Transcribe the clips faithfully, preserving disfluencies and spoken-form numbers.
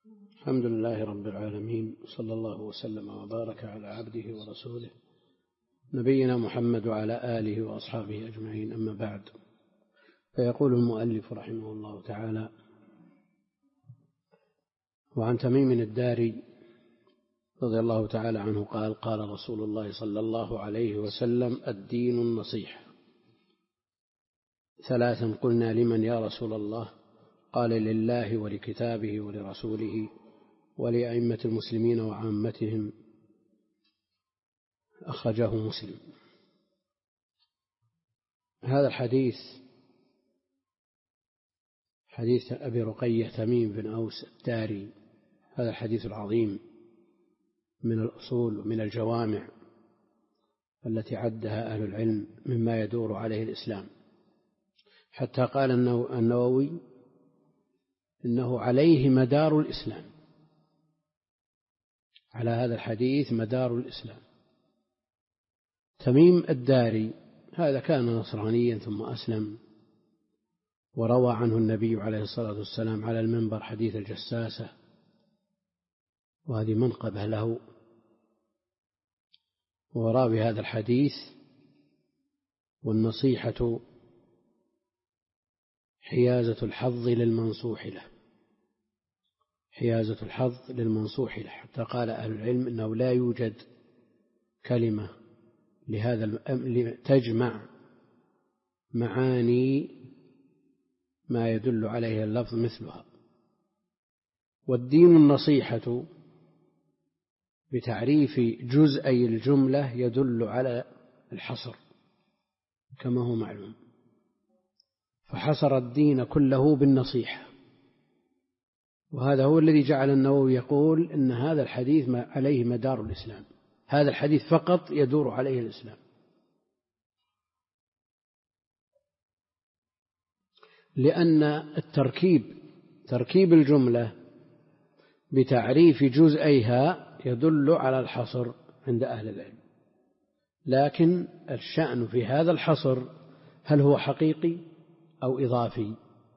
الحمد لله رب العالمين، صلى الله وسلم وبارك على عبده ورسوله نبينا محمد وعلى آله وأصحابه أجمعين، أما بعد. فيقول المؤلف رحمه الله تعالى: وعن تميم الداري رضي الله تعالى عنه قال: قال رسول الله صلى الله عليه وسلم: الدين النصيحة. ثلاثا قلنا: لمن يا رسول الله؟ قال: لله ولكتابه ولرسوله ولأئمة المسلمين وعامتهم. أخرجه مسلم. هذا الحديث حديث أبي رقية تميم بن أوس الداري، هذا الحديث العظيم من الأصول ومن الجوامع التي عدها أهل العلم مما يدور عليه الإسلام، حتى قال النووي إنه عليه مدار الإسلام، على هذا الحديث مدار الإسلام. تميم الداري هذا كان نصرانيا ثم أسلم، وروى عنه النبي عليه الصلاة والسلام على المنبر حديث الجساسة، وهذه منقبة له. وراى بهذا الحديث: والنصيحة حيازة الحظ للمنصوح له، حيازة الحظ للمنصوح له، حتى قال أهل العلم إنه لا يوجد كلمة لهذا تجمع معاني ما يدل عليه اللفظ مثلها. والدين النصيحة بتعريف جزئي الجملة يدل على الحصر كما هو معلوم، فحصر الدين كله بالنصيحة، وهذا هو الذي جعل النووي يقول إن هذا الحديث عليه مدار الإسلام، هذا الحديث فقط يدور عليه الإسلام، لأن التركيب تركيب الجملة بتعريف جزئيها يدل على الحصر عند أهل العلم، لكن الشأن في هذا الحصر هل هو حقيقي أو إضافي؟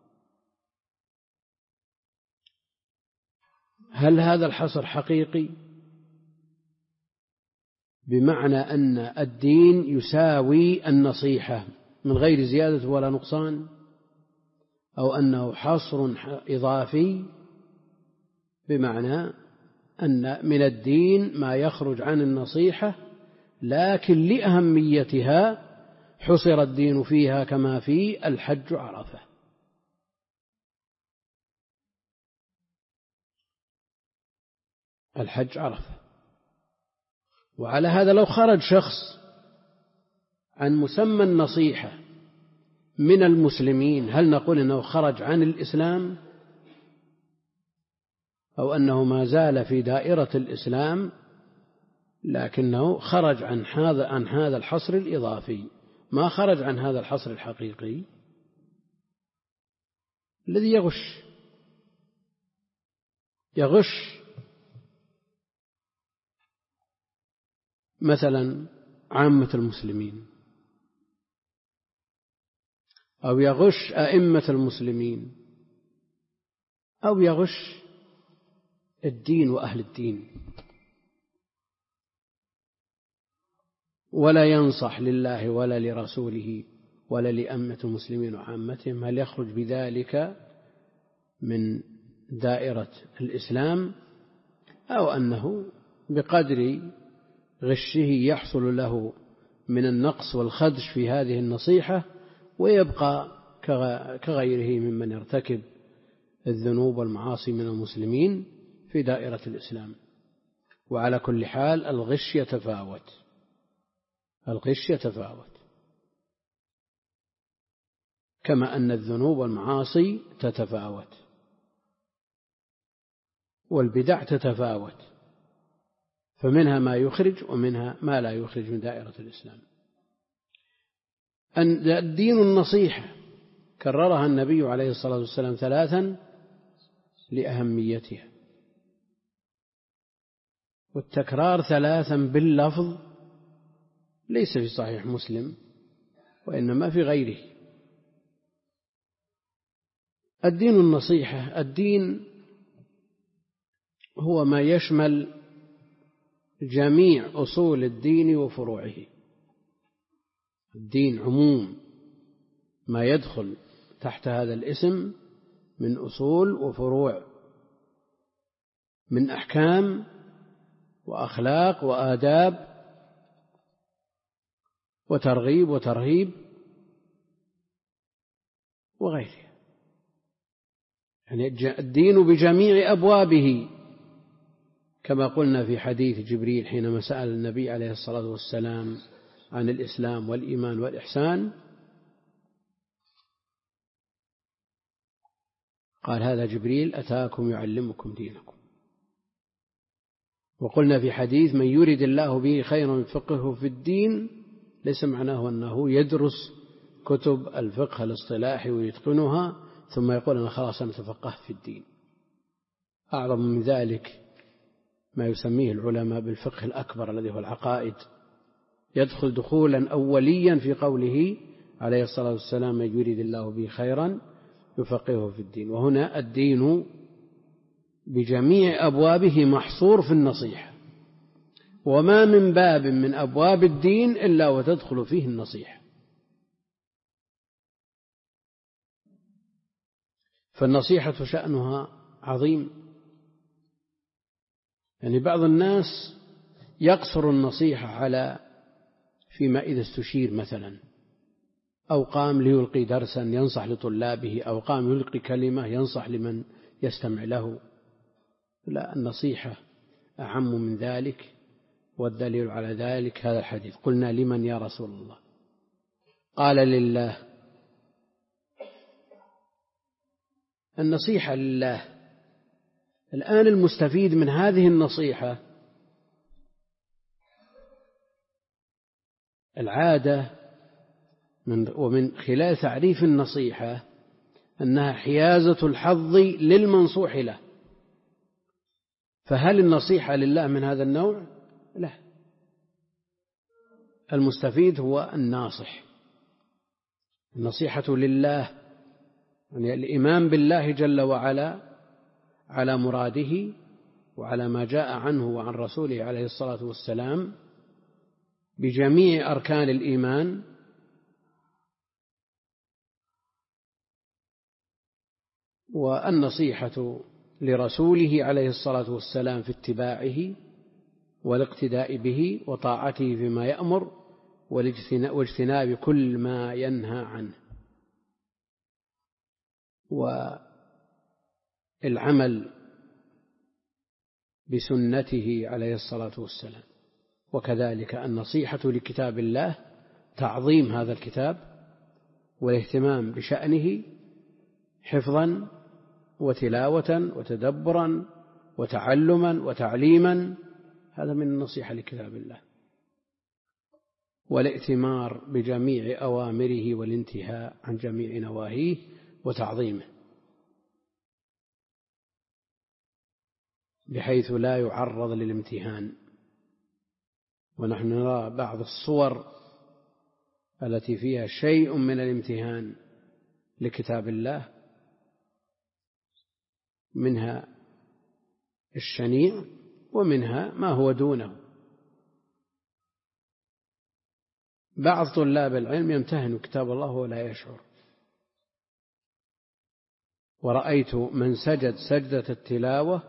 هل هذا الحصر حقيقي بمعنى أن الدين يساوي النصيحة من غير زيادة ولا نقصان، أو أنه حصر إضافي بمعنى أن من الدين ما يخرج عن النصيحة لكن لأهميتها حصر الدين فيها، كما في الحج عرفة. الحج عرفة. وعلى هذا لو خرج شخص عن مسمى النصيحة من المسلمين، هل نقول أنه خرج عن الإسلام أو أنه ما زال في دائرة الإسلام لكنه خرج عن هذا عن هذا الحصر الإضافي، ما خرج عن هذا الحصر الحقيقي الذي يغش يغش مثلا عامة المسلمين، أو يغش أئمة المسلمين، أو يغش الدين وأهل الدين، ولا ينصح لله ولا لرسوله ولا لأئمة المسلمين وعامتهم، هل يخرج بذلك من دائرة الإسلام، أو أنه بقدر غشه يحصل له من النقص والخدش في هذه النصيحة ويبقى كغيره ممن يرتكب الذنوب والمعاصي من المسلمين في دائرة الإسلام؟ وعلى كل حال الغش يتفاوت الغش يتفاوت كما أن الذنوب والمعاصي تتفاوت، والبدع تتفاوت، فمنها ما يخرج ومنها ما لا يخرج من دائرة الإسلام. أن الدين النصيحة كررها النبي عليه الصلاة والسلام ثلاثا لأهميتها، والتكرار ثلاثا باللفظ ليس في صحيح مسلم وإنما في غيره. الدين النصيحة، الدين هو ما يشمل جميع أصول الدين وفروعه. الدين عموم ما يدخل تحت هذا الاسم من أصول وفروع، من أحكام وأخلاق وآداب وترغيب وترهيب وغيرها. يعني الدين بجميع أبوابه، كما قلنا في حديث جبريل حينما سأل النبي عليه الصلاة والسلام عن الإسلام والإيمان والإحسان، قال هذا جبريل أتاكم يعلمكم دينكم. وقلنا في حديث من يرد الله به خيرا يفقهه في الدين، ليس معناه أنه يدرس كتب الفقه الاصطلاحي ويتقنها ثم يقول أنا خلاص أنا تفقهت في الدين. أعظم من ذلك ما يسميه العلماء بالفقه الأكبر الذي هو العقائد، يدخل دخولا أوليا في قوله عليه الصلاة والسلام من يريد الله به خيرا يفقهه في الدين. وهنا الدين بجميع أبوابه محصور في النصيحة، وما من باب من أبواب الدين إلا وتدخل فيه النصيحة. فالنصيحة شأنها عظيم. يعني بعض الناس يقصر النصيحة على فيما إذا استشير مثلا، أو قام ليلقي درسا ينصح لطلابه، أو قام يلقي كلمة ينصح لمن يستمع له. لا، النصيحة أعم من ذلك، والدليل على ذلك هذا الحديث. قلنا لمن يا رسول الله؟ قال لله. النصيحة لله. الآن المستفيد من هذه النصيحة العادة من ومن خلال تعريف النصيحة أنها حيازة الحظ للمنصوح له. فهل النصيحة لله من هذا النوع؟ لا، المستفيد هو الناصح. النصيحة لله يعني الإيمان بالله جل وعلا على مراده وعلى ما جاء عنه وعن رسوله عليه الصلاة والسلام بجميع أركان الإيمان، والنصيحة لرسوله عليه الصلاة والسلام في اتباعه والاقتداء به وطاعته فيما يأمر واجتناب كل ما ينهى عنه، والعمل بسنته عليه الصلاة والسلام. وكذلك النصيحة لكتاب الله تعظيم هذا الكتاب والاهتمام بشأنه حفظا وتلاوة وتدبرا وتعلما وتعليما، هذا من النصيحة لكتاب الله. والائتمار بجميع أوامره والانتهاء عن جميع نواهيه وتعظيمه، بحيث لا يعرض للامتهان. ونحن نرى بعض الصور التي فيها شيء من الامتهان لكتاب الله، منها الشنيع ومنها ما هو دونه. بعض طلاب العلم يمتهن كتاب الله ولا يشعر. ورأيت من سجد سجدة التلاوة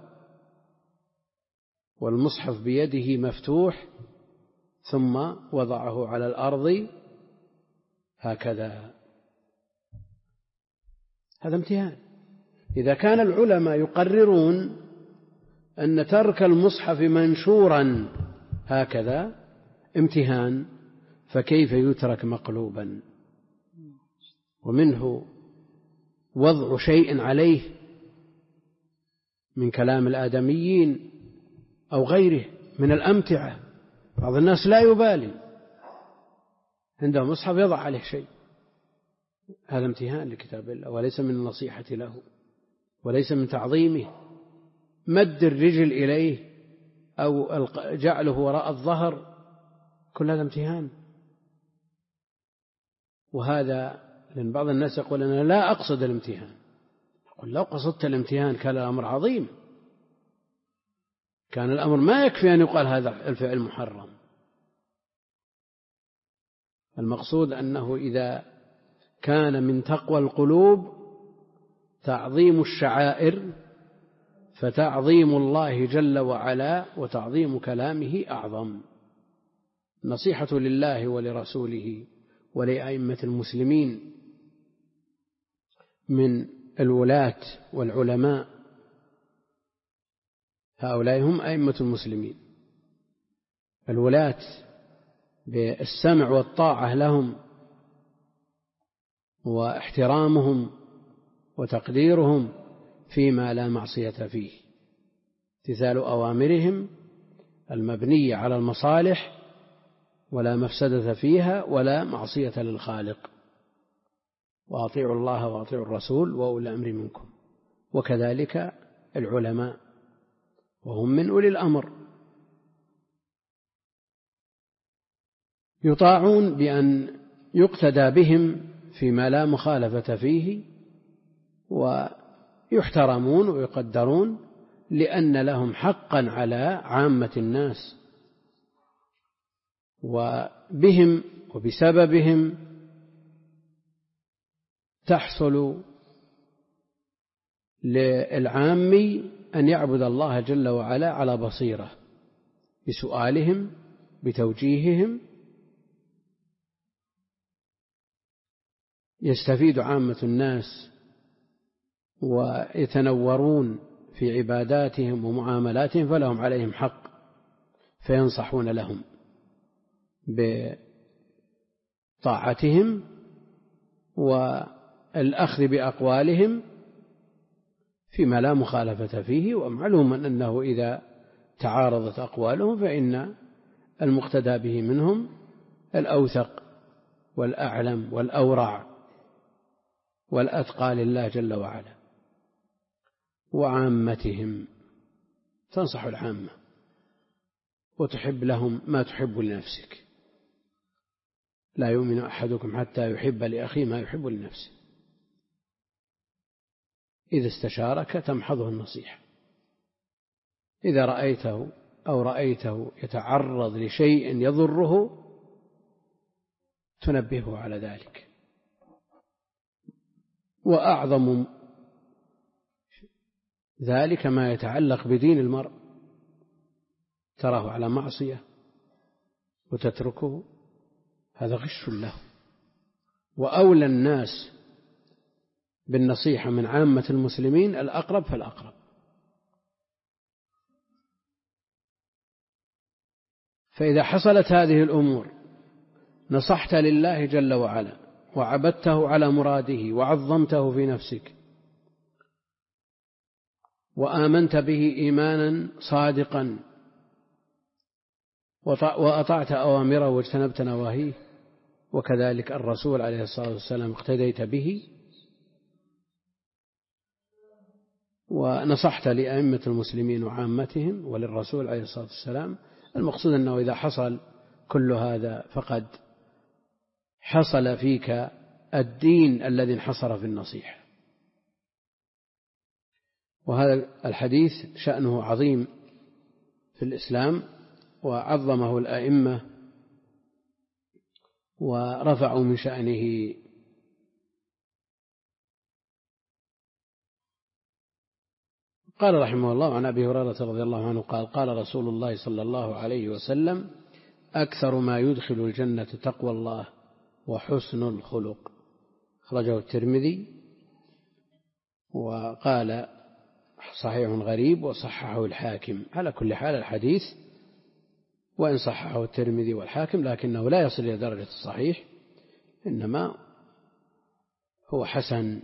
والمصحف بيده مفتوح ثم وضعه على الأرض هكذا، هذا امتهان. إذا كان العلماء يقررون أن ترك المصحف منشورا هكذا امتهان، فكيف يترك مقلوبا ومنه وضع شيء عليه من كلام الآدميين أو غيره من الأمتعة؟ بعض الناس لا يبالي، عنده مصحف يضع عليه شيء، هذا امتهان لكتاب الله وليس من النصيحة له وليس من تعظيمه. مد الرجل إليه أو جعله وراء الظهر كل هذا امتهان. وهذا لأن بعض الناس يقول أنا لا أقصد الامتهان. يقول لو قصدت الامتهان كان الأمر عظيم، كان الأمر ما يكفي أن يقال هذا الفعل محرم. المقصود أنه إذا كان من تقوى القلوب تعظيم الشعائر، فتعظيم الله جل وعلا وتعظيم كلامه أعظم. نصيحة لله ولرسوله ولأئمة المسلمين من الولاة والعلماء، هؤلاء هم أئمة المسلمين، الولاة بالسمع والطاعة لهم واحترامهم وتقديرهم فيما لا معصية فيه، امتثال أوامرهم المبنية على المصالح ولا مفسدة فيها ولا معصية للخالق، وأطيعوا الله وأطيعوا الرسول وأولي الأمر منكم. وكذلك العلماء وهم من أولي الأمر، يطاعون بأن يقتدى بهم فيما لا مخالفة فيه، ويحترمون ويقدرون لأن لهم حقا على عامة الناس، وبهم وبسببهم تحصل للعامي أن يعبد الله جل وعلا على بصيرة بسؤالهم بتوجيههم، يستفيد عامة الناس ويتنورون في عباداتهم ومعاملاتهم، فلهم عليهم حق فينصحون لهم بطاعتهم والأخذ بأقوالهم فيما لا مخالفة فيه. ومعلوم أنه إذا تعارضت أقوالهم فإن المقتدى به منهم الأوثق والأعلم والأورع والأتقى لله جل وعلا. وعامتهم، تنصح العامة وتحب لهم ما تحب لنفسك، لا يؤمن أحدكم حتى يحب لأخيه ما يحب لنفسه. إذا استشارك تمحضه النصيحة، إذا رأيته أو رأيته يتعرض لشيء يضره تنبهه على ذلك. وأعظم ذلك ما يتعلق بدين المرء، تراه على معصية وتتركه، هذا غش له. وأولى الناس بالنصيحة من عامة المسلمين الأقرب فالأقرب. فإذا حصلت هذه الأمور نصحت لله جل وعلا وعبدته على مراده وعظمته في نفسك وآمنت به إيمانا صادقا وأطعت أوامره واجتنبت نواهيه، وكذلك الرسول عليه الصلاة والسلام اقتديت به ونصحت لأئمة المسلمين وعامتهم وللرسول عليه الصلاة والسلام. المقصود أنه إذا حصل كل هذا فقد حصل فيك الدين الذي انحصر في النصيحة. وهذا الحديث شأنه عظيم في الإسلام، وعظمه الأئمة ورفعوا من شأنه. قال رحمه الله عن أبي هريرة رضي الله عنه قال قال رسول الله صلى الله عليه وسلم: أكثر ما يدخل الجنة تقوى الله وحسن الخلق. أخرجه الترمذي وقال صحيح غريب وصححه الحاكم. على كل حال الحديث وإن صححه الترمذي والحاكم لكنه لا يصل إلى درجة الصحيح، إنما هو حسن.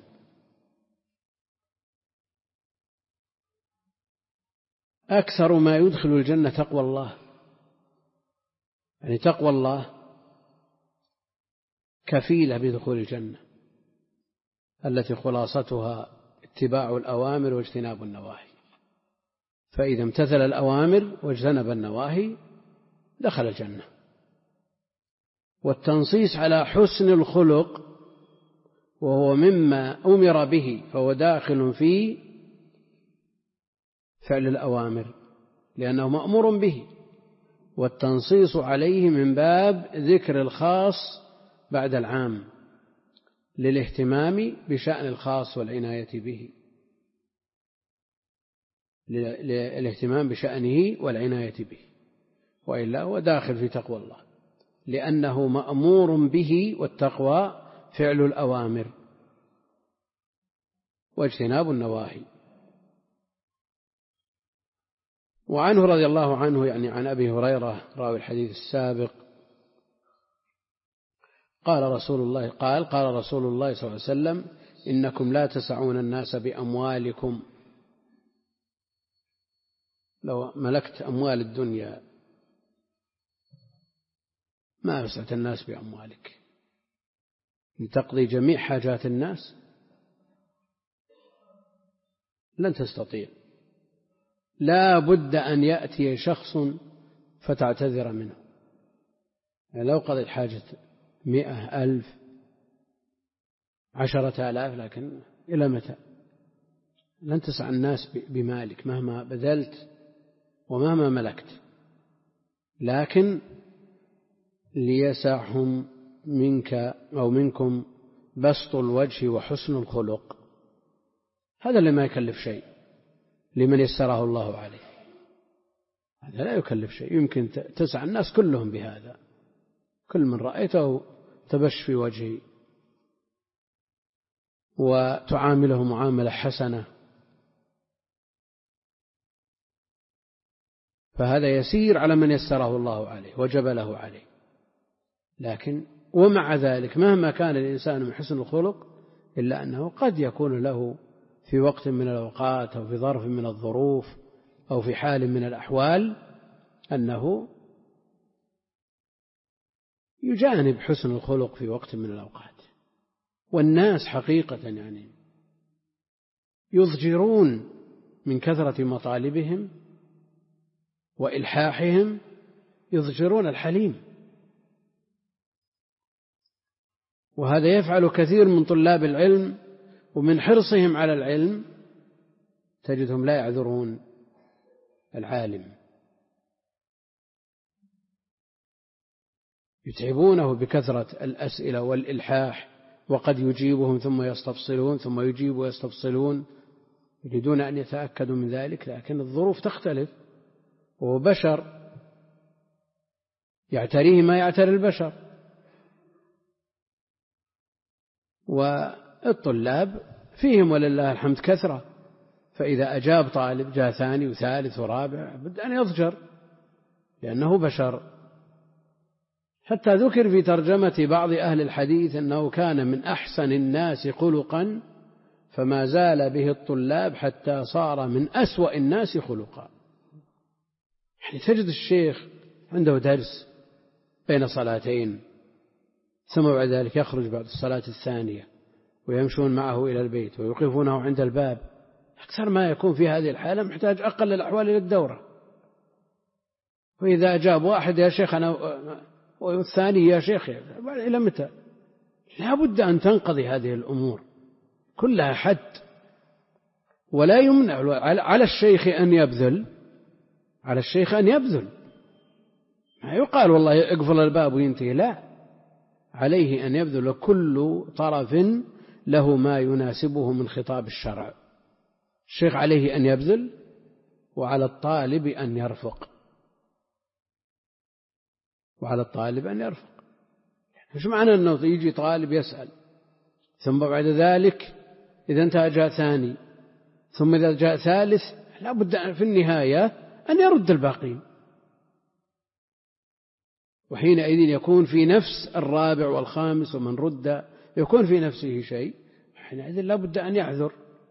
أكثر ما يدخل الجنة تقوى الله، يعني تقوى الله كفيلة بدخول الجنة، التي خلاصتها اتباع الأوامر واجتناب النواهي. فإذا امتثل الأوامر واجتنب النواهي دخل الجنة. والتنصيص على حسن الخلق وهو مما أمر به فهو داخل في فعل الأوامر، لأنه مأمور به، والتنصيص عليه من باب ذكر الخاص بعد العام للاهتمام بشأن الخاص والعناية به، للاهتمام بشأنه والعناية به، وإلا هو داخل في تقوى الله، لأنه مأمور به، والتقوى فعل الأوامر واجتناب النواهي. وعنه رضي الله عنه، يعني عن أبي هريرة راوي الحديث السابق، قال رسول الله قال قال رسول الله صلى الله عليه وسلم: إنكم لا تسعون الناس بأموالكم. لو ملكت أموال الدنيا ما وسعت الناس بأموالك، لتقضي جميع حاجات الناس لن تستطيع، لا بد أن يأتي شخص فتعتذر منه. يعني لو قضيت حاجة مئة ألف عشرة آلاف، لكن إلى متى؟ لن تسع الناس بمالك مهما بذلت ومهما ملكت، لكن ليسعهم منك أو منكم بسط الوجه وحسن الخلق. هذا اللي ما يكلف شيء لمن يسره الله عليه، هذا لا يكلف شيء، يمكن تسع الناس كلهم بهذا، كل من رأيته تبش في وجهه وتعامله معاملة حسنة، فهذا يسير على من يسره الله عليه وجبله عليه. لكن ومع ذلك مهما كان الإنسان من حسن الخلق إلا أنه قد يكون له في وقت من الأوقات أو في ظرف من الظروف أو في حال من الأحوال أنه يجانب حسن الخلق في وقت من الأوقات. والناس حقيقة يعني يضجرون من كثرة مطالبهم وإلحاحهم، يضجرون الحليم. وهذا يفعل كثير من طلاب العلم، ومن حرصهم على العلم تجدهم لا يعذرون العالم، يتعبونه بكثرة الأسئلة والإلحاح، وقد يجيبهم ثم يستفصلون ثم يجيب ويستفصلون، يريدون أن يتأكدوا من ذلك، لكن الظروف تختلف، وهو بشر يعتريه ما يعتري البشر. والطلاب فيهم ولله الحمد كثرة، فإذا أجاب طالب جاء ثاني وثالث ورابع بد أن يضجر لأنه بشر. حتى ذكر في ترجمة بعض أهل الحديث أنه كان من أحسن الناس خلقا، فما زال به الطلاب حتى صار من أسوأ الناس خلقا. يعني تجد الشيخ عنده درس بين صلاتين، ثم بعد ذلك يخرج بعد الصلاة الثانية ويمشون معه إلى البيت ويوقفونه عند الباب. أكثر ما يكون في هذه الحالة محتاج أقل الأحوال إلى الدورة، وإذا أجاب واحد يا شيخ أنا، والثاني يا شيخ، إلى متى؟ لا بد أن تنقضي هذه الأمور كلها حد، ولا يمنع على الشيخ أن يبذل، على الشيخ أن يبذل، ما يقال والله اقفل الباب وينتهي، لا، عليه أن يبذل كل طرف له ما يناسبه من خطاب الشرع. الشيخ عليه أن يبذل، وعلى الطالب أن يرفق، وعلى الطالب أن يرفق. مش معنى أنه يجي طالب يسأل ثم بعد ذلك إذا انتهى جاء ثاني، ثم إذا جاء ثالث، لا بد في النهاية أن يرد الباقين، وحينئذ يكون في نفس الرابع والخامس ومن رد يكون في نفسه شيء، حينئذ لا بد أن يعذر.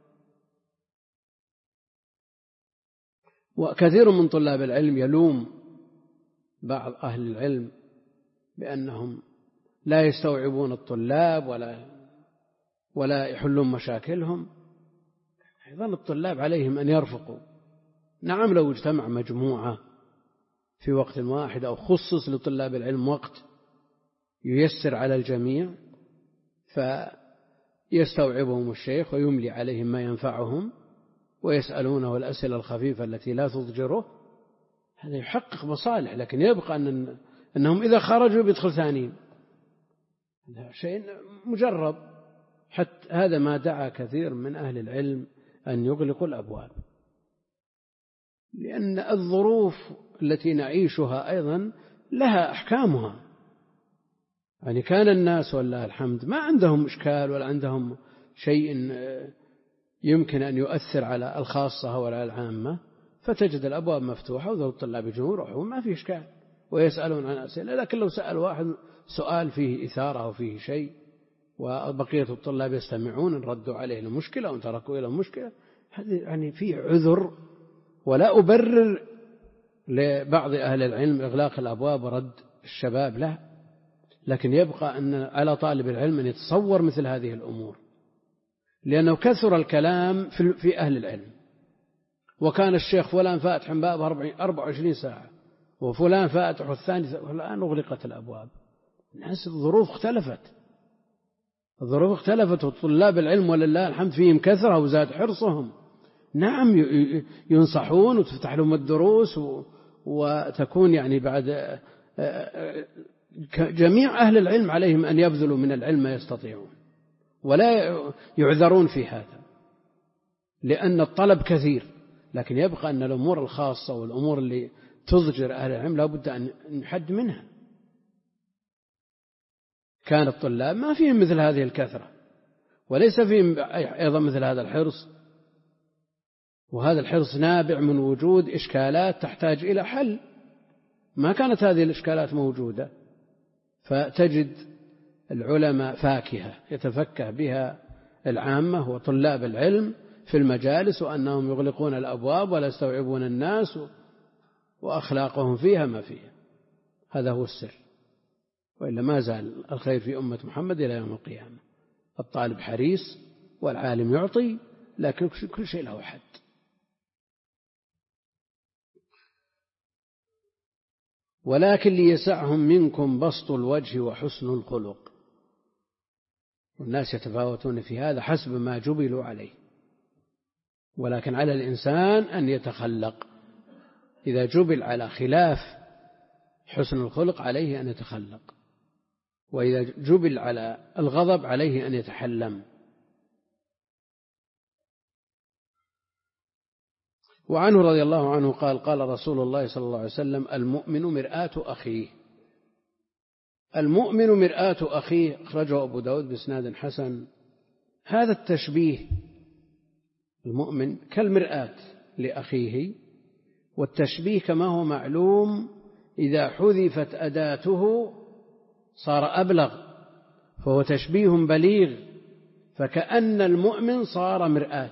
وكثير من طلاب العلم يلوم بعض أهل العلم بأنهم لا يستوعبون الطلاب ولا ولا يحلون مشاكلهم. أيضا الطلاب عليهم أن يرفقوا. نعم، لو اجتمع مجموعة في وقت واحد أو خصص لطلاب العلم وقت ييسر على الجميع فيستوعبهم الشيخ ويملي عليهم ما ينفعهم ويسألونه الأسئلة الخفيفة التي لا تضجره، هذا يحقق مصالح، لكن يبقى أن أنهم إذا خرجوا بيدخل ثانيين، هذا شيء مجرب. حتى هذا ما دعا كثير من أهل العلم أن يغلقوا الأبواب، لأن الظروف التي نعيشها أيضا لها أحكامها. يعني كان الناس والله الحمد ما عندهم إشكال ولا عندهم شيء يمكن أن يؤثر على الخاصة ولا العامة، فتجد الأبواب مفتوحة وذو الطلاب يجون يروحون ما في إشكال ويسألون عن أسئلة. لكن لو سأل واحد سؤال فيه إثارة أو فيه شيء وبقية الطلاب يستمعون ردوا عليه المشكلة أو تركوا إلى المشكلة، هذا يعني فيه عذر. ولا أبرر لبعض أهل العلم إغلاق الأبواب ورد الشباب له، لكن يبقى أن على طالب العلم أن يتصور مثل هذه الأمور، لأنه كثر الكلام في أهل العلم، وكان الشيخ فلان فاتح باب أربع وعشرين ساعة وفلان فاتح الثاني، والآن أغلقت الأبواب. الناس الظروف اختلفت، الظروف اختلفت وطلاب العلم ولله الحمد فيهم كثرة وزاد حرصهم. نعم ينصحون وتفتح لهم الدروس وتكون يعني بعد جميع أهل العلم عليهم أن يبذلوا من العلم ما يستطيعون ولا يعذرون في هذا، لأن الطلب كثير. لكن يبقى أن الأمور الخاصة والأمور اللي تضجر أهل العلم لا بد أن نحد منها. كان الطلاب ما فيهم مثل هذه الكثرة وليس فيهم أيضا مثل هذا الحرص، وهذا الحرص نابع من وجود إشكالات تحتاج إلى حل. ما كانت هذه الإشكالات موجودة، فتجد العلماء فاكهة يتفكه بها العامة وطلاب العلم في المجالس، وأنهم يغلقون الأبواب ولا يستوعبون الناس وأخلاقهم فيها ما فيها. هذا هو السر، وإلا ما زال الخير في أمة محمد إلى يوم القيامة. الطالب حريص والعالم يعطي، لكن كل شيء له حد. ولكن ليسعهم منكم بسط الوجه وحسن الخلق. والناس يتفاوتون في هذا حسب ما جبلوا عليه، ولكن على الإنسان أن يتخلق. إذا جبل على خلاف حسن الخلق عليه أن يتخلق، وإذا جبل على الغضب عليه أن يتحلم. وعنه رضي الله عنه قال قال رسول الله صلى الله عليه وسلم: المؤمن مرآة أخيه. المؤمن مرآة أخيه، أخرجه أبو داود بإسناد حسن. هذا التشبيه، المؤمن كالمرآة لأخيه، والتشبيه كما هو معلوم إذا حذفت أداته صار أبلغ، فهو تشبيه بليغ، فكأن المؤمن صار مرآة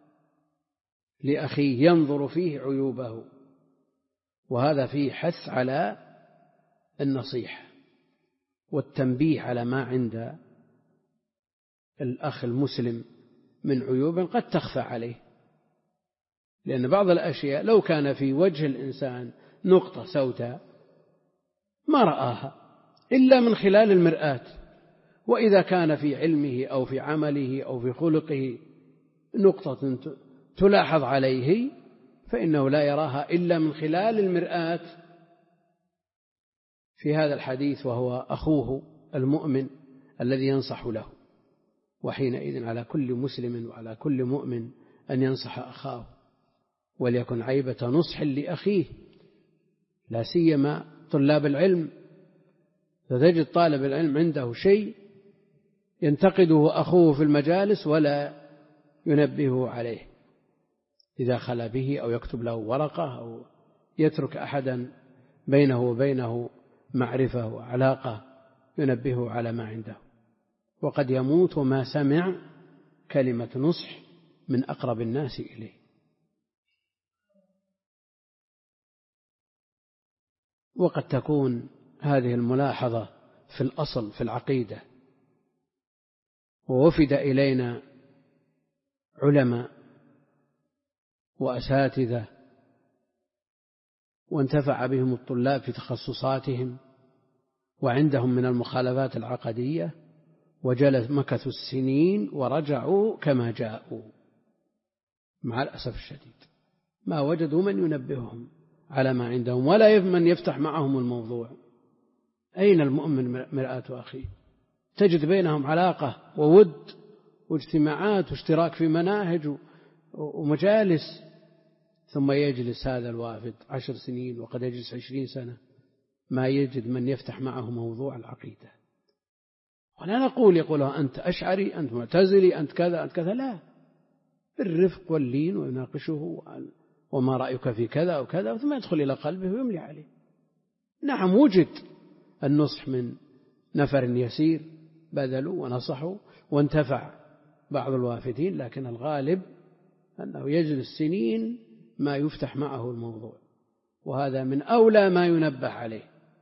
لأخيه ينظر فيه عيوبه. وهذا فيه حث على النصيحة والتنبيه على ما عند الأخ المسلم من عيوب قد تخفى عليه، لأن بعض الأشياء لو كان في وجه الإنسان نقطة سوداء ما رآها إلا من خلال المرآة، وإذا كان في علمه أو في عمله أو في خلقه نقطة تلاحظ عليه فإنه لا يراها إلا من خلال المرآة في هذا الحديث، وهو أخوه المؤمن الذي ينصح له. وحينئذ على كل مسلم وعلى كل مؤمن أن ينصح أخاه، وليكن عيبة نصح لأخيه، لا سيما طلاب العلم. فتجد طالب العلم عنده شيء ينتقده أخوه في المجالس ولا ينبهه عليه، إذا خلا به أو يكتب له ورقة أو يترك أحدا بينه وبينه معرفة وعلاقة ينبهه على ما عنده، وقد يموت وما سمع كلمة نصح من أقرب الناس إليه. وقد تكون هذه الملاحظة في الأصل في العقيدة، ووفد إلينا علماء وأساتذة وانتفع بهم الطلاب في تخصصاتهم وعندهم من المخالفات العقدية، وجلس مكثوا السنين ورجعوا كما جاءوا، مع الأسف الشديد ما وجدوا من ينبههم على ما عندهم، ولا من يفتح معهم الموضوع. أين المؤمن مرآة أخيه؟ تجد بينهم علاقة وود واجتماعات واشتراك في مناهج ومجالس، ثم يجلس هذا الوافد عشر سنين وقد يجلس عشرين سنة ما يجد من يفتح معه موضوع العقيدة. ولا نقول يقولها أنت أشعري، أنت معتزلي، أنت كذا أنت كذا، لا، بالرفق واللين ويناقشه وما رأيك في كذا وكذا، ثم يدخل إلى قلبه ويملي عليه. نعم وجد النصح من نفر يسير بذلوا ونصحوا وانتفع بعض الوافدين، لكن الغالب أنه يجلس سنين ما يفتح معه الموضوع، وهذا من أولى ما ينبه عليه.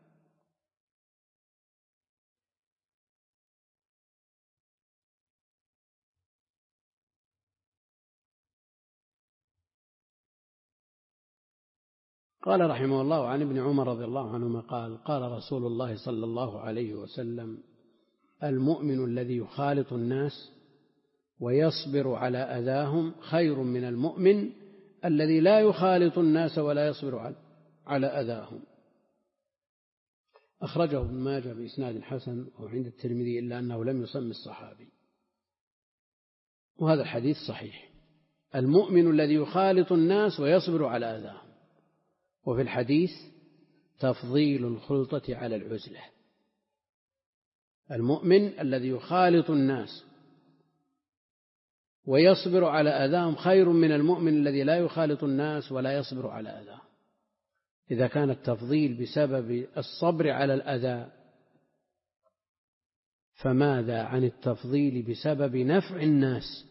قال رحمه الله عن ابن عمر رضي الله عنهما قال قال رسول الله صلى الله عليه وسلم: المؤمن الذي يخالط الناس ويصبر على أذاهم خير من المؤمن الذي لا يخالط الناس ولا يصبر على أذاهم. أخرجه ابن ماجه بإسناد حسن وعند الترمذي إلا أنه لم يسمي الصحابي، وهذا الحديث صحيح. المؤمن الذي يخالط الناس ويصبر على أذاهم. وفي الحديث تفضيل الخلطة على العزلة. المؤمن الذي يخالط الناس ويصبر على أذاهم خير من المؤمن الذي لا يخالط الناس ولا يصبر على أذاهم. إذا كان التفضيل بسبب الصبر على الأذى، فماذا عن التفضيل بسبب نفع الناس؟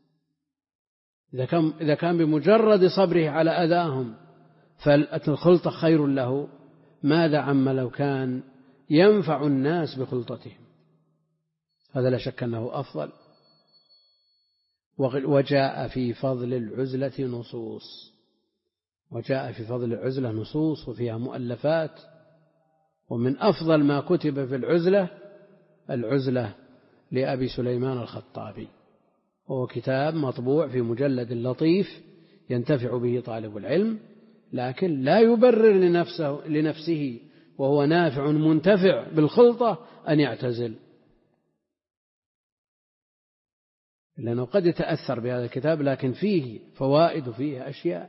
إذا كان بمجرد صبره على أذاهم فالخلطة خير له، ماذا عما لو كان ينفع الناس بخلطتهم؟ هذا لا شك أنه أفضل. وجاء في فضل العزلة نصوص وجاء في فضل العزلة نصوص وفيها مؤلفات، ومن أفضل ما كتب في العزلة العزلة لأبي سليمان الخطابي، وهو كتاب مطبوع في مجلد لطيف ينتفع به طالب العلم، لكن لا يبرر لنفسه, لنفسه وهو نافع منتفع بالخلطة أن يعتزل، لأنه قد يتأثر بهذا الكتاب لكن فيه فوائد وفيه أشياء.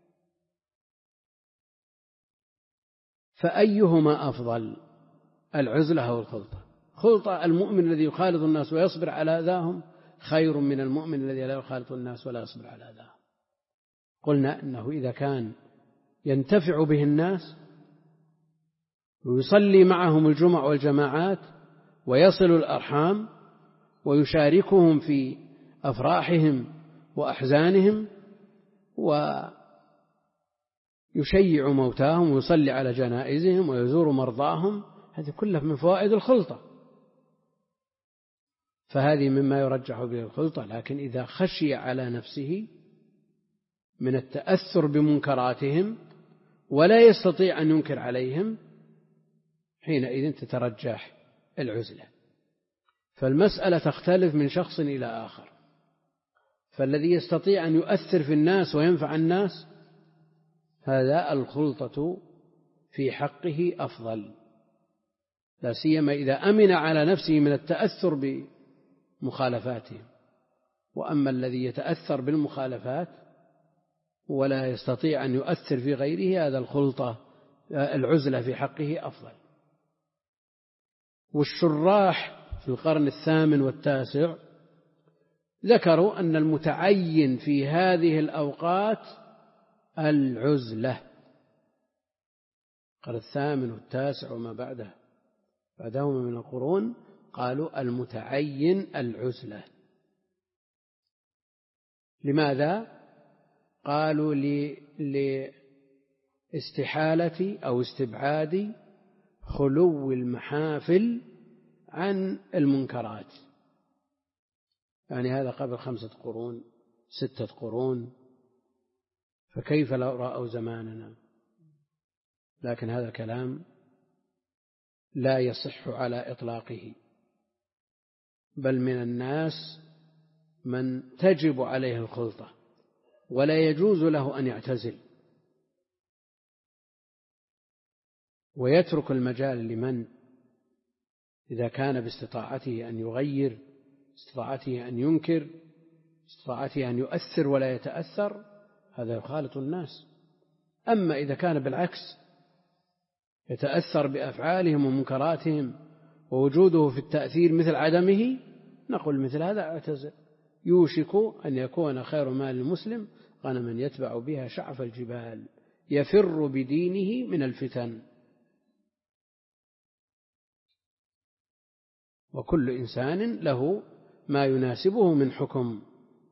فأيهما أفضل، العزلة أو الخلطة؟ خلطة المؤمن الذي يخالط الناس ويصبر على أذاهم خير من المؤمن الذي لا يخالط الناس ولا يصبر على أذاهم. قلنا إنه إذا كان ينتفع به الناس ويصلي معهم الجمع والجماعات ويصل الأرحام ويشاركهم في أفراحهم وأحزانهم ويشيع موتاهم ويصلي على جنائزهم ويزور مرضاهم، هذه كلها من فوائد الخلطة، فهذه مما يرجح به الخلطة. لكن إذا خشي على نفسه من التأثر بمنكراتهم ولا يستطيع أن ينكر عليهم، حينئذ تترجح العزلة. فالمسألة تختلف من شخص إلى آخر، فالذي يستطيع أن يؤثر في الناس وينفع الناس هذا الخلطة في حقه أفضل، لا سيما إذا أمن على نفسه من التأثر بمخالفاتهم. وأما الذي يتأثر بالمخالفات ولا يستطيع أن يؤثر في غيره، هذا الخلطة العزلة في حقه أفضل. والشراح في القرن الثامن والتاسع ذكروا أن المتعين في هذه الأوقات العزلة. القرن الثامن والتاسع وما بعده بعدهما من القرون قالوا المتعين العزلة. لماذا؟ قالوا لاستحالة أو استبعاد خلو المحافل عن المنكرات. يعني هذا قبل خمسة قرون ستة قرون، فكيف لو رأوا زماننا؟ لكن هذا كلام لا يصح على إطلاقه، بل من الناس من تجب عليه الخلطة ولا يجوز له أن يعتزل، ويترك المجال لمن إذا كان باستطاعته أن يغير، استطاعته أن ينكر، استطاعته أن يؤثر ولا يتأثر، هذا يخالط الناس. أما إذا كان بالعكس يتأثر بأفعالهم ومنكراتهم ووجوده في التأثير مثل عدمه، نقول مثل هذا اعتزل. يوشك أن يكون خير مال المسلم غنما يتبع بها شعف الجبال يفر بدينه من الفتن. وكل إنسان له ما يناسبه من حكم.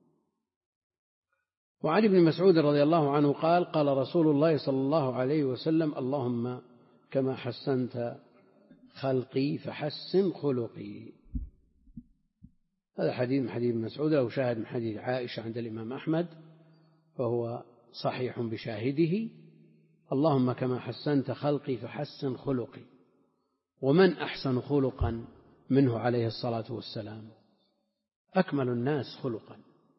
وعن ابن مسعود رضي الله عنه قال قال رسول الله صلى الله عليه وسلم اللهم كما حسنت خلقي فحسن خلقي. هذا حديث من حديث ابن مسعود، له شاهد من حديث عائشة عند الإمام أحمد وهو صحيح بشاهده. اللهم كما حسنت خلقي فحسن خلقي. ومن أحسن خلقا منه عليه الصلاة والسلام؟ أكمل الناس خلقا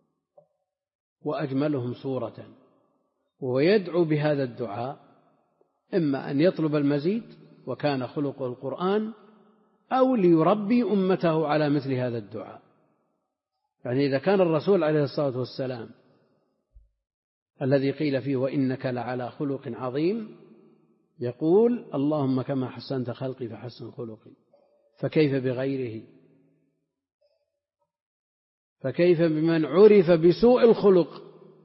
وأجملهم صورة. ويدعو بهذا الدعاء إما أن يطلب المزيد وكان خلقه القرآن، أو ليربي أمته على مثل هذا الدعاء. يعني إذا كان الرسول عليه الصلاة والسلام الذي قيل فيه وإنك لعلى خلق عظيم يقول اللهم كما حسنت خلقي فحسن خلقي، فكيف بغيره؟ فكيف بمن عرف بسوء الخلق؟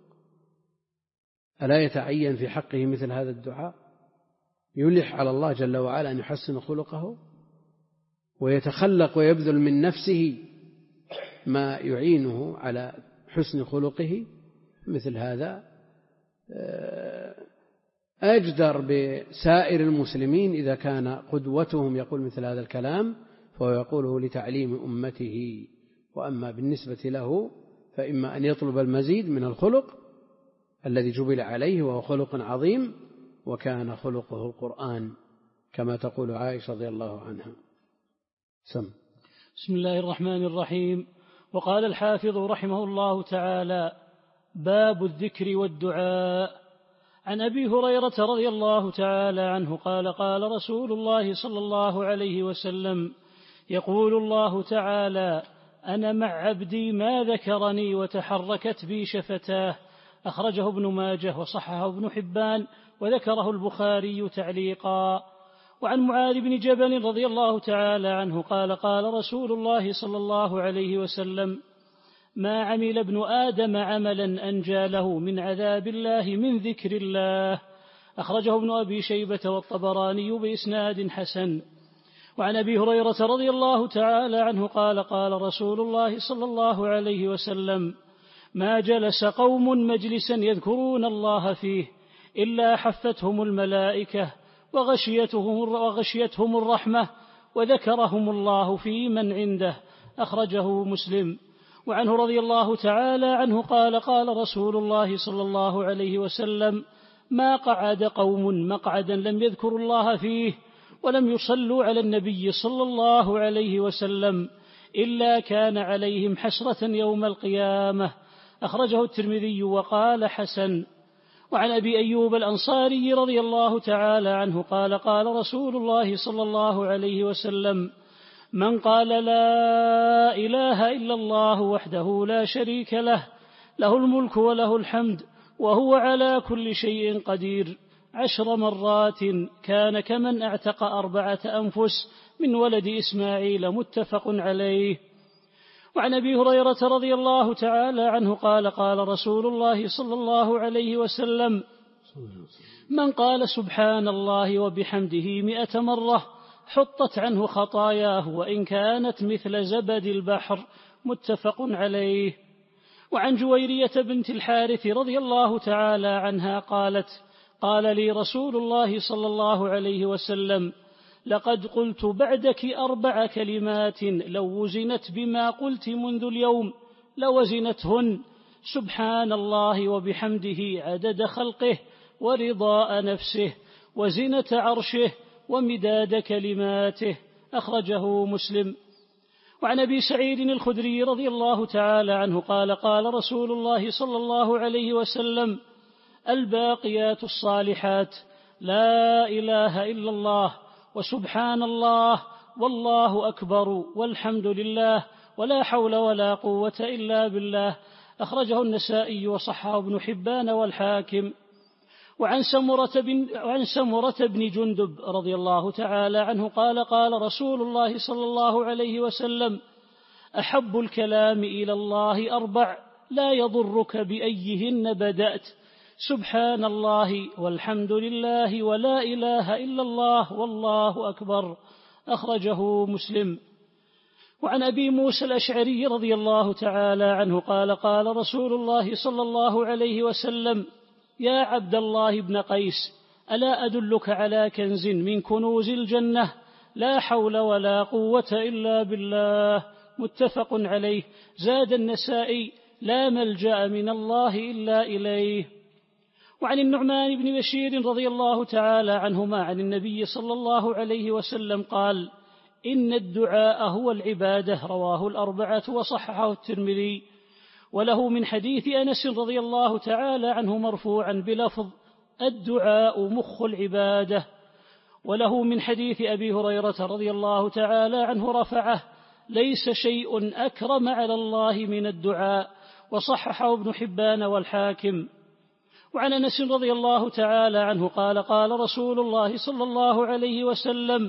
ألا يتعين في حقه مثل هذا الدعاء؟ يلح على الله جل وعلا أن يحسن خلقه ويتخلق ويبذل من نفسه ما يعينه على حسن خلقه. مثل هذا أجدر بسائر المسلمين إذا كان قدوتهم يقول مثل هذا الكلام، فهو يقوله لتعليم أمته. وأما بالنسبة له فإما أن يطلب المزيد من الخلق الذي جبل عليه وهو خلق عظيم، وكان خلقه القرآن كما تقول عائشة رضي الله عنها. سم. بسم الله الرحمن الرحيم. وقال الحافظ رحمه الله تعالى: باب الذكر والدعاء. عن أبي هريرة رضي الله تعالى عنه قال قال رسول الله صلى الله عليه وسلم: يقول الله تعالى: أنا مع عبدي ما ذكرني وتحركت بي شفتاه. أخرجه ابن ماجه وصححه ابن حبان وذكره البخاري تعليقا. وعن معاذ بن جبل رضي الله تعالى عنه قال قال رسول الله صلى الله عليه وسلم: ما عمل ابن آدم عملا أنجى له من عذاب الله من ذكر الله. أخرجه ابن أبي شيبة والطبراني بإسناد حسن. وعن أبي هريرة رضي الله تعالى عنه قال قال رسول الله صلى الله عليه وسلم: ما جلس قوم مجلسا يذكرون الله فيه إلا حفتهم الملائكة وغشيتهم, وغشيتهم الرحمة وذكرهم الله في من عنده. أخرجه مسلم. وعنه رضي الله تعالى عنه قال قال رسول الله صلى الله عليه وسلم: ما قعد قوم مقعدا لم يذكروا الله فيه ولم يصلوا على النبي صلى الله عليه وسلم إلا كان عليهم حسرة يوم القيامة. أخرجه الترمذي وقال حسن. وعن أبي أيوب الأنصاري رضي الله تعالى عنه قال قال رسول الله صلى الله عليه وسلم: من قال لا إله إلا الله وحده لا شريك له له الملك وله الحمد وهو على كل شيء قدير عشر مرات كان كمن اعتق أربعة أنفس من ولد إسماعيل. متفق عليه. وعن أبي هريرة رضي الله تعالى عنه قال قال رسول الله صلى الله عليه وسلم: من قال سبحان الله وبحمده مئة مرة حطت عنه خطاياه وإن كانت مثل زبد البحر. متفق عليه. وعن جويرية بنت الحارث رضي الله تعالى عنها قالت: قال لي رسول الله صلى الله عليه وسلم: لقد قلت بعدك أربع كلمات لو وزنت بما قلت منذ اليوم لوزنتهن: سبحان الله وبحمده عدد خلقه ورضاء نفسه وزنة عرشه ومداد كلماته. أخرجه مسلم. وعن أبي سعيد الخدري رضي الله تعالى عنه قال قال رسول الله صلى الله عليه وسلم: الباقيات الصالحات لا إله إلا الله وسبحان الله والله أكبر والحمد لله ولا حول ولا قوة إلا بالله. أخرجه النسائي وصححه ابن حبان والحاكم. وعن سمرة بن, وعن سمرة بن جندب رضي الله تعالى عنه قال قال رسول الله صلى الله عليه وسلم: أحب الكلام إلى الله أربع لا يضرك بأيهن بدأت: سبحان الله والحمد لله ولا إله إلا الله والله أكبر. أخرجه مسلم. وعن أبي موسى الأشعري رضي الله تعالى عنه قال قال رسول الله صلى الله عليه وسلم: يا عبد الله بن قيس، ألا أدلك على كنز من كنوز الجنة لا حول ولا قوة إلا بالله. متفق عليه. زاد النسائي: لا ملجأ من الله إلا إليه. وعن النعمان بن بشير رضي الله تعالى عنهما عن النبي صلى الله عليه وسلم قال: إن الدعاء هو العبادة. رواه الأربعة وصححه الترمذي. وله من حديث أنس رضي الله تعالى عنه مرفوعا بلفظ: الدعاء مخ العبادة. وله من حديث أبي هريرة رضي الله تعالى عنه رفعه: ليس شيء أكرم على الله من الدعاء. وصححه ابن حبان والحاكم. وعن أنس رضي الله تعالى عنه قال قال رسول الله صلى الله عليه وسلم: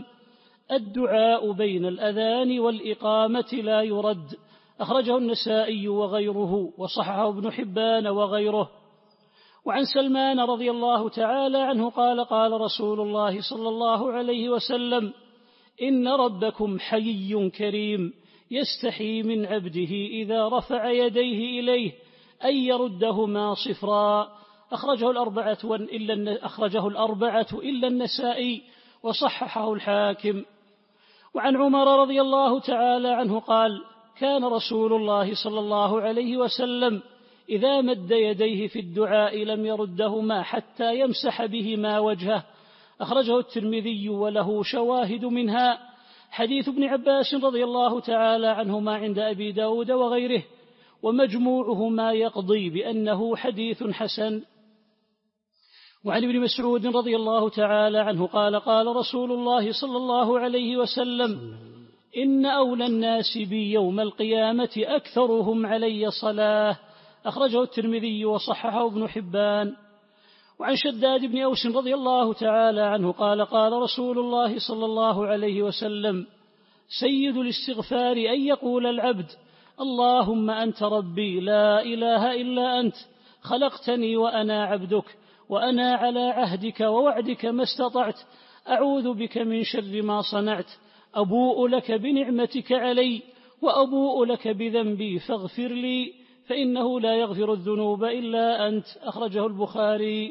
الدعاء بين الأذان والإقامة لا يرد. أخرجه النسائي وغيره وصححه ابن حبان وغيره. وعن سلمان رضي الله تعالى عنه قال قال رسول الله صلى الله عليه وسلم: إن ربكم حيي كريم يستحي من عبده إذا رفع يديه إليه أن يردهما صفرا. أخرجه الأربعة إلا أخرجه الأربعة إلا النسائي وصححه الحاكم. وعن عمر رضي الله تعالى عنه قال: كان رسول الله صلى الله عليه وسلم إذا مد يديه في الدعاء لم يردهما حتى يمسح بهما وجهه. أخرجه الترمذي وله شواهد منها حديث ابن عباس رضي الله تعالى عنهما عند أبي داود وغيره، ومجموعهما يقضي بأنه حديث حسن. وعن ابن مسعود رضي الله تعالى عنه قال قال رسول الله صلى الله عليه وسلم: إن أولى الناس بي يوم القيامة أكثرهم علي صلاة. أخرجه الترمذي وصححه ابن حبان. وعن شداد بن أوس رضي الله تعالى عنه قال قال رسول الله صلى الله عليه وسلم: سيد الاستغفار أن يقول العبد: اللهم أنت ربي لا إله إلا أنت، خلقتني وأنا عبدك، وأنا على عهدك ووعدك ما استطعت، أعوذ بك من شر ما صنعت، أبوء لك بنعمتك علي وأبوء لك بذنبي فاغفر لي فإنه لا يغفر الذنوب إلا أنت. أخرجه البخاري.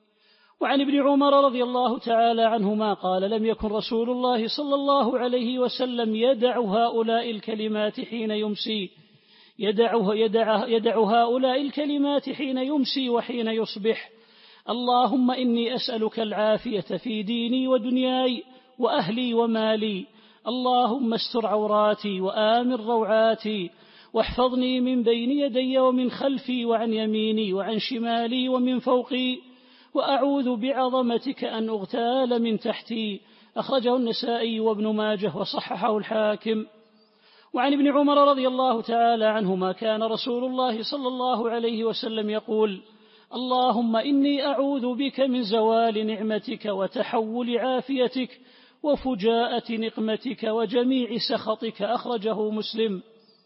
وعن ابن عمر رضي الله تعالى عنهما قال: لم يكن رسول الله صلى الله عليه وسلم يدع هؤلاء الكلمات حين يمسي يدع, يدع, يدع هؤلاء الكلمات حين يمسي وحين يصبح: اللهم إني أسألك العافية في ديني ودنياي وأهلي ومالي، اللهم استر عوراتي وآمن روعاتي، واحفظني من بين يدي ومن خلفي وعن يميني وعن شمالي ومن فوقي، وأعوذ بعظمتك أن أغتال من تحتي. أخرجه النسائي وابن ماجه وصححه الحاكم. وعن ابن عمر رضي الله تعالى عنهما كان رسول الله صلى الله عليه وسلم يقول: اللهم إني أعوذ بك من زوال نعمتك وتحول عافيتك وفجاءة نقمتك وجميع سخطك. أخرجه مسلم.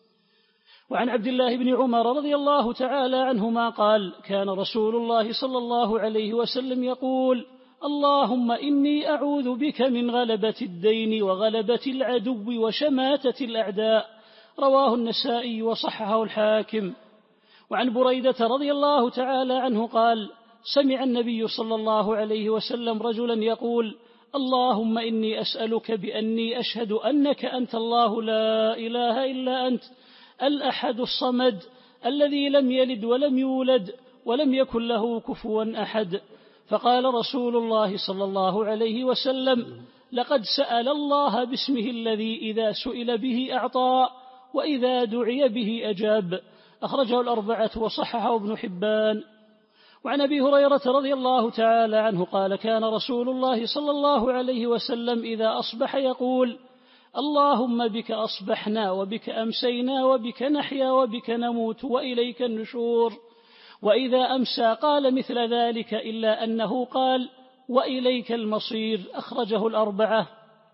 وعن عبد الله بن عمر رضي الله تعالى عنهما قال: كان رسول الله صلى الله عليه وسلم يقول: اللهم إني أعوذ بك من غلبة الدين وغلبة العدو وشماتة الأعداء. رواه النسائي وصححه الحاكم. وعن بريدة رضي الله تعالى عنه قال: سمع النبي صلى الله عليه وسلم رجلا يقول: اللهم إني أسألك بأني أشهد أنك أنت الله لا إله إلا أنت الأحد الصمد الذي لم يلد ولم يولد ولم يكن له كفوا أحد. فقال رسول الله صلى الله عليه وسلم: لقد سأل الله باسمه الذي إذا سئل به أعطى وإذا دعي به أجاب. أخرجه الأربعة وصححه ابن حبان. وعن أبي هريرة رضي الله تعالى عنه قال كان رسول الله صلى الله عليه وسلم إذا أصبح يقول اللهم بك أصبحنا وبك أمسينا وبك نحيا وبك نموت وإليك النشور. وإذا أمسى قال مثل ذلك إلا أنه قال وإليك المصير. أخرجه الأربعة.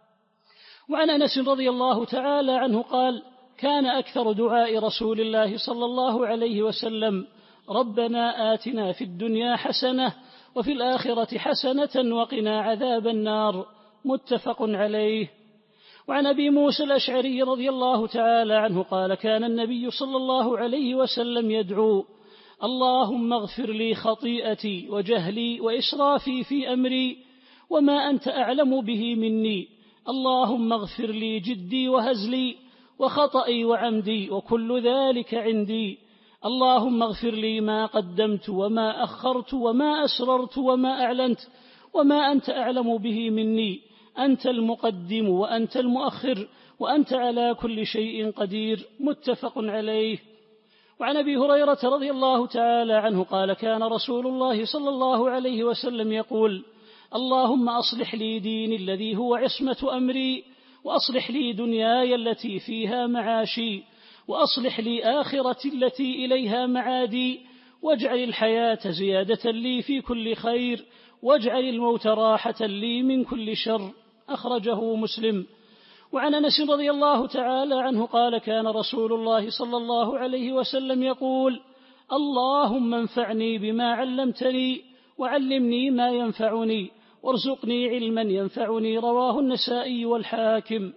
وعن أنس رضي الله تعالى عنه قال كان أكثر دعاء رسول الله صلى الله عليه وسلم ربنا آتنا في الدنيا حسنة وفي الآخرة حسنة وقنا عذاب النار. متفق عليه. وعن أبي موسى الأشعري رضي الله تعالى عنه قال كان النبي صلى الله عليه وسلم يدعو اللهم اغفر لي خطيئتي وجهلي وإسرافي في أمري وما أنت أعلم به مني، اللهم اغفر لي جدي وهزلي وخطئي وعمدي وكل ذلك عندي، اللهم اغفر لي ما قدمت وما أخرت وما أسررت وما أعلنت وما أنت أعلم به مني، أنت المقدم وأنت المؤخر وأنت على كل شيء قدير. متفق عليه. وعن أبي هريرة رضي الله تعالى عنه قال كان رسول الله صلى الله عليه وسلم يقول اللهم أصلح لي ديني الذي هو عصمة أمري وأصلح لي دنياي التي فيها معاشي وأصلح لي آخرتي التي إليها معادي واجعل الحياة زيادة لي في كل خير واجعل الموت راحة لي من كل شر. أخرجه مسلم. وعن أنس رضي الله تعالى عنه قال كان رسول الله صلى الله عليه وسلم يقول اللهم انفعني بما علمتني وعلمني ما ينفعني وارزقني علما ينفعني. رواه النسائي والحاكم.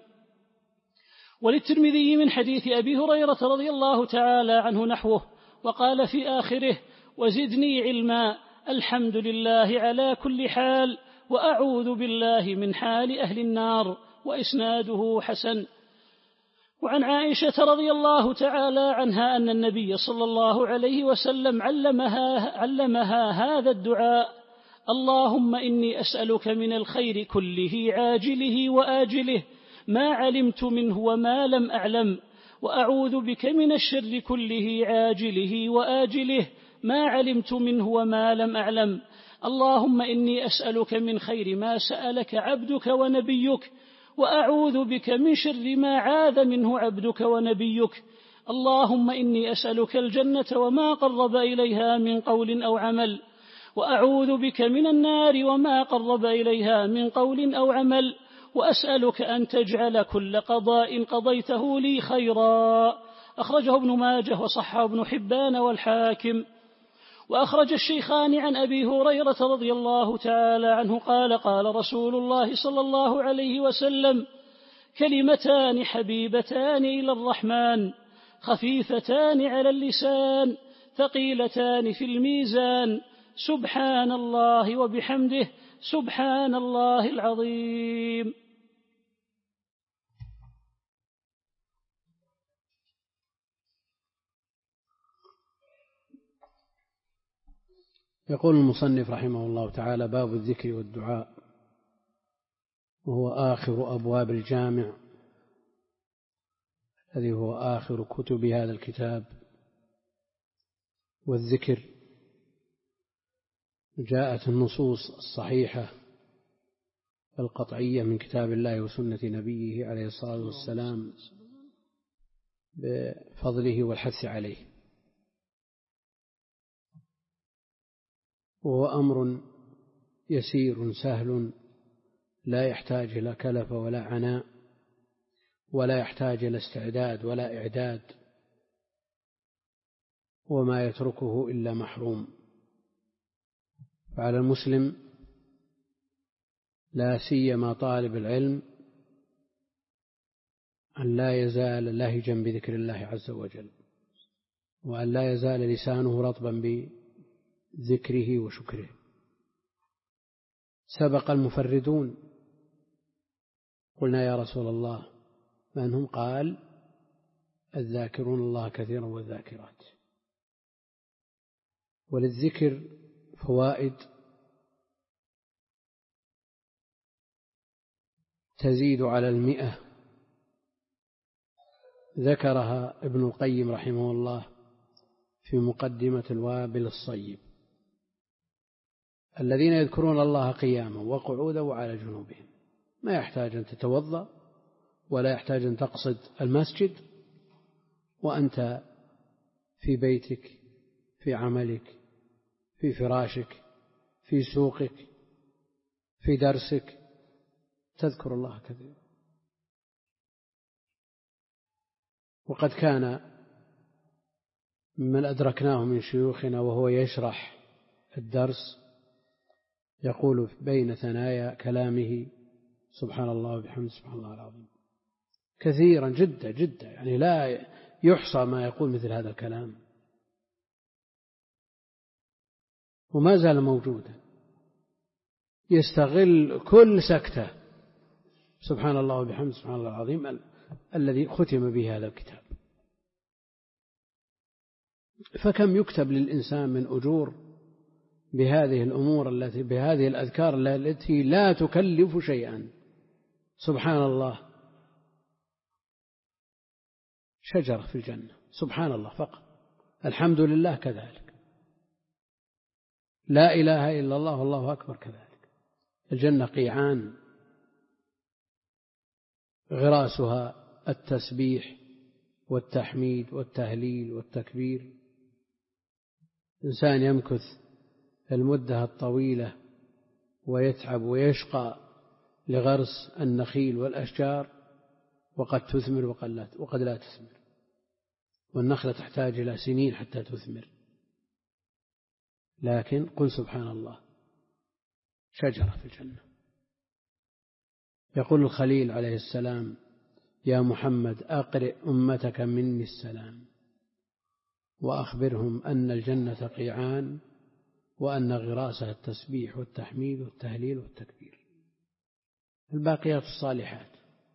وللترمذي من حديث أبي هريرة رضي الله تعالى عنه نحوه وقال في آخره وزدني علما الحمد لله على كل حال وأعوذ بالله من حال أهل النار. وإسناده حسن. وعن عائشة رضي الله تعالى عنها أن النبي صلى الله عليه وسلم علمها, علمها هذا الدعاء اللهم إني أسألك من الخير كله عاجله وآجله ما علمت منه وما لم أعلم وأعوذ بك من الشر كله عاجله وآجله ما علمت منه وما لم أعلم اللهم إني أسألك من خير ما سألك عبدك ونبيك وأعوذ بك من شر ما عاذ منه عبدك ونبيك اللهم إني أسألك الجنة وما قرب إليها من قول أو عمل وأعوذ بك من النار وما قرب إليها من قول أو عمل وأسألك أن تجعل كل قضاء قضيته لي خيرا. أخرجه ابن ماجه وصححه ابن حبان والحاكم. وأخرج الشيخان عن أبي هريرة رضي الله تعالى عنه قال قال رسول الله صلى الله عليه وسلم كلمتان حبيبتان إلى الرحمن خفيفتان على اللسان ثقيلتان في الميزان سبحان الله وبحمده سبحان الله العظيم. يقول المصنف رحمه الله تعالى باب الذكر والدعاء، وهو آخر أبواب الجامع الذي هو آخر كتب هذا الكتاب. والذكر جاءت النصوص الصحيحة القطعية من كتاب الله وسنة نبيه عليه الصلاة والسلام بفضله والحث عليه، وهو أمر يسير سهل لا يحتاج إلى كلفة ولا عناء ولا يحتاج إلى استعداد ولا إعداد، وما يتركه إلا محروم. فعلى المسلم لا سيما طالب العلم أن لا يزال لهجا بذكر الله عز وجل، وأن لا يزال لسانه رطبا بذكره وشكره. سبق المفردون قلنا يا رسول الله من هم؟ قال الذاكرون الله كثيرا والذاكرات. وللذكر فوائد تزيد على المئة ذكرها ابن القيم رحمه الله في مقدمة الوابل الصيب. الذين يذكرون الله قياما وقعودا وعلى جنوبهم، ما يحتاج أن تتوضأ ولا يحتاج أن تقصد المسجد، وأنت في بيتك، في عملك، في فراشك، في سوقك، في درسك، تذكر الله كثيرا. وقد كان من أدركناه من شيوخنا وهو يشرح الدرس يقول بين ثنايا كلامه سبحان الله وبحمده سبحان الله العظيم، كثيرا جدا جدا، يعني لا يحصى ما يقول مثل هذا الكلام، وما زال موجودا، يستغل كل سكتة سبحان الله وبحمده سبحان الله العظيم الذي ختم به هذا الكتاب. فكم يكتب للإنسان من أجور بهذه الأمور التي بهذه الأذكار التي لا تكلف شيئا. سبحان الله شجرة في الجنة، سبحان الله فقط، الحمد لله كذلك، لا إله إلا الله والله أكبر كذلك. الجنة قيعان غراسها التسبيح والتحميد والتهليل والتكبير. إنسان يمكث المدة الطويلة ويتعب ويشقى لغرس النخيل والأشجار، وقد تثمر وقد لا تثمر، والنخلة تحتاج إلى سنين حتى تثمر، لكن قل سبحان الله شجرة في الجنة. يقول الخليل عليه السلام يا محمد أقرئ أمتك مني السلام وأخبرهم أن الجنة قيعان وأن غراسها التسبيح والتحميد والتهليل والتكبير. الباقيات الصالحات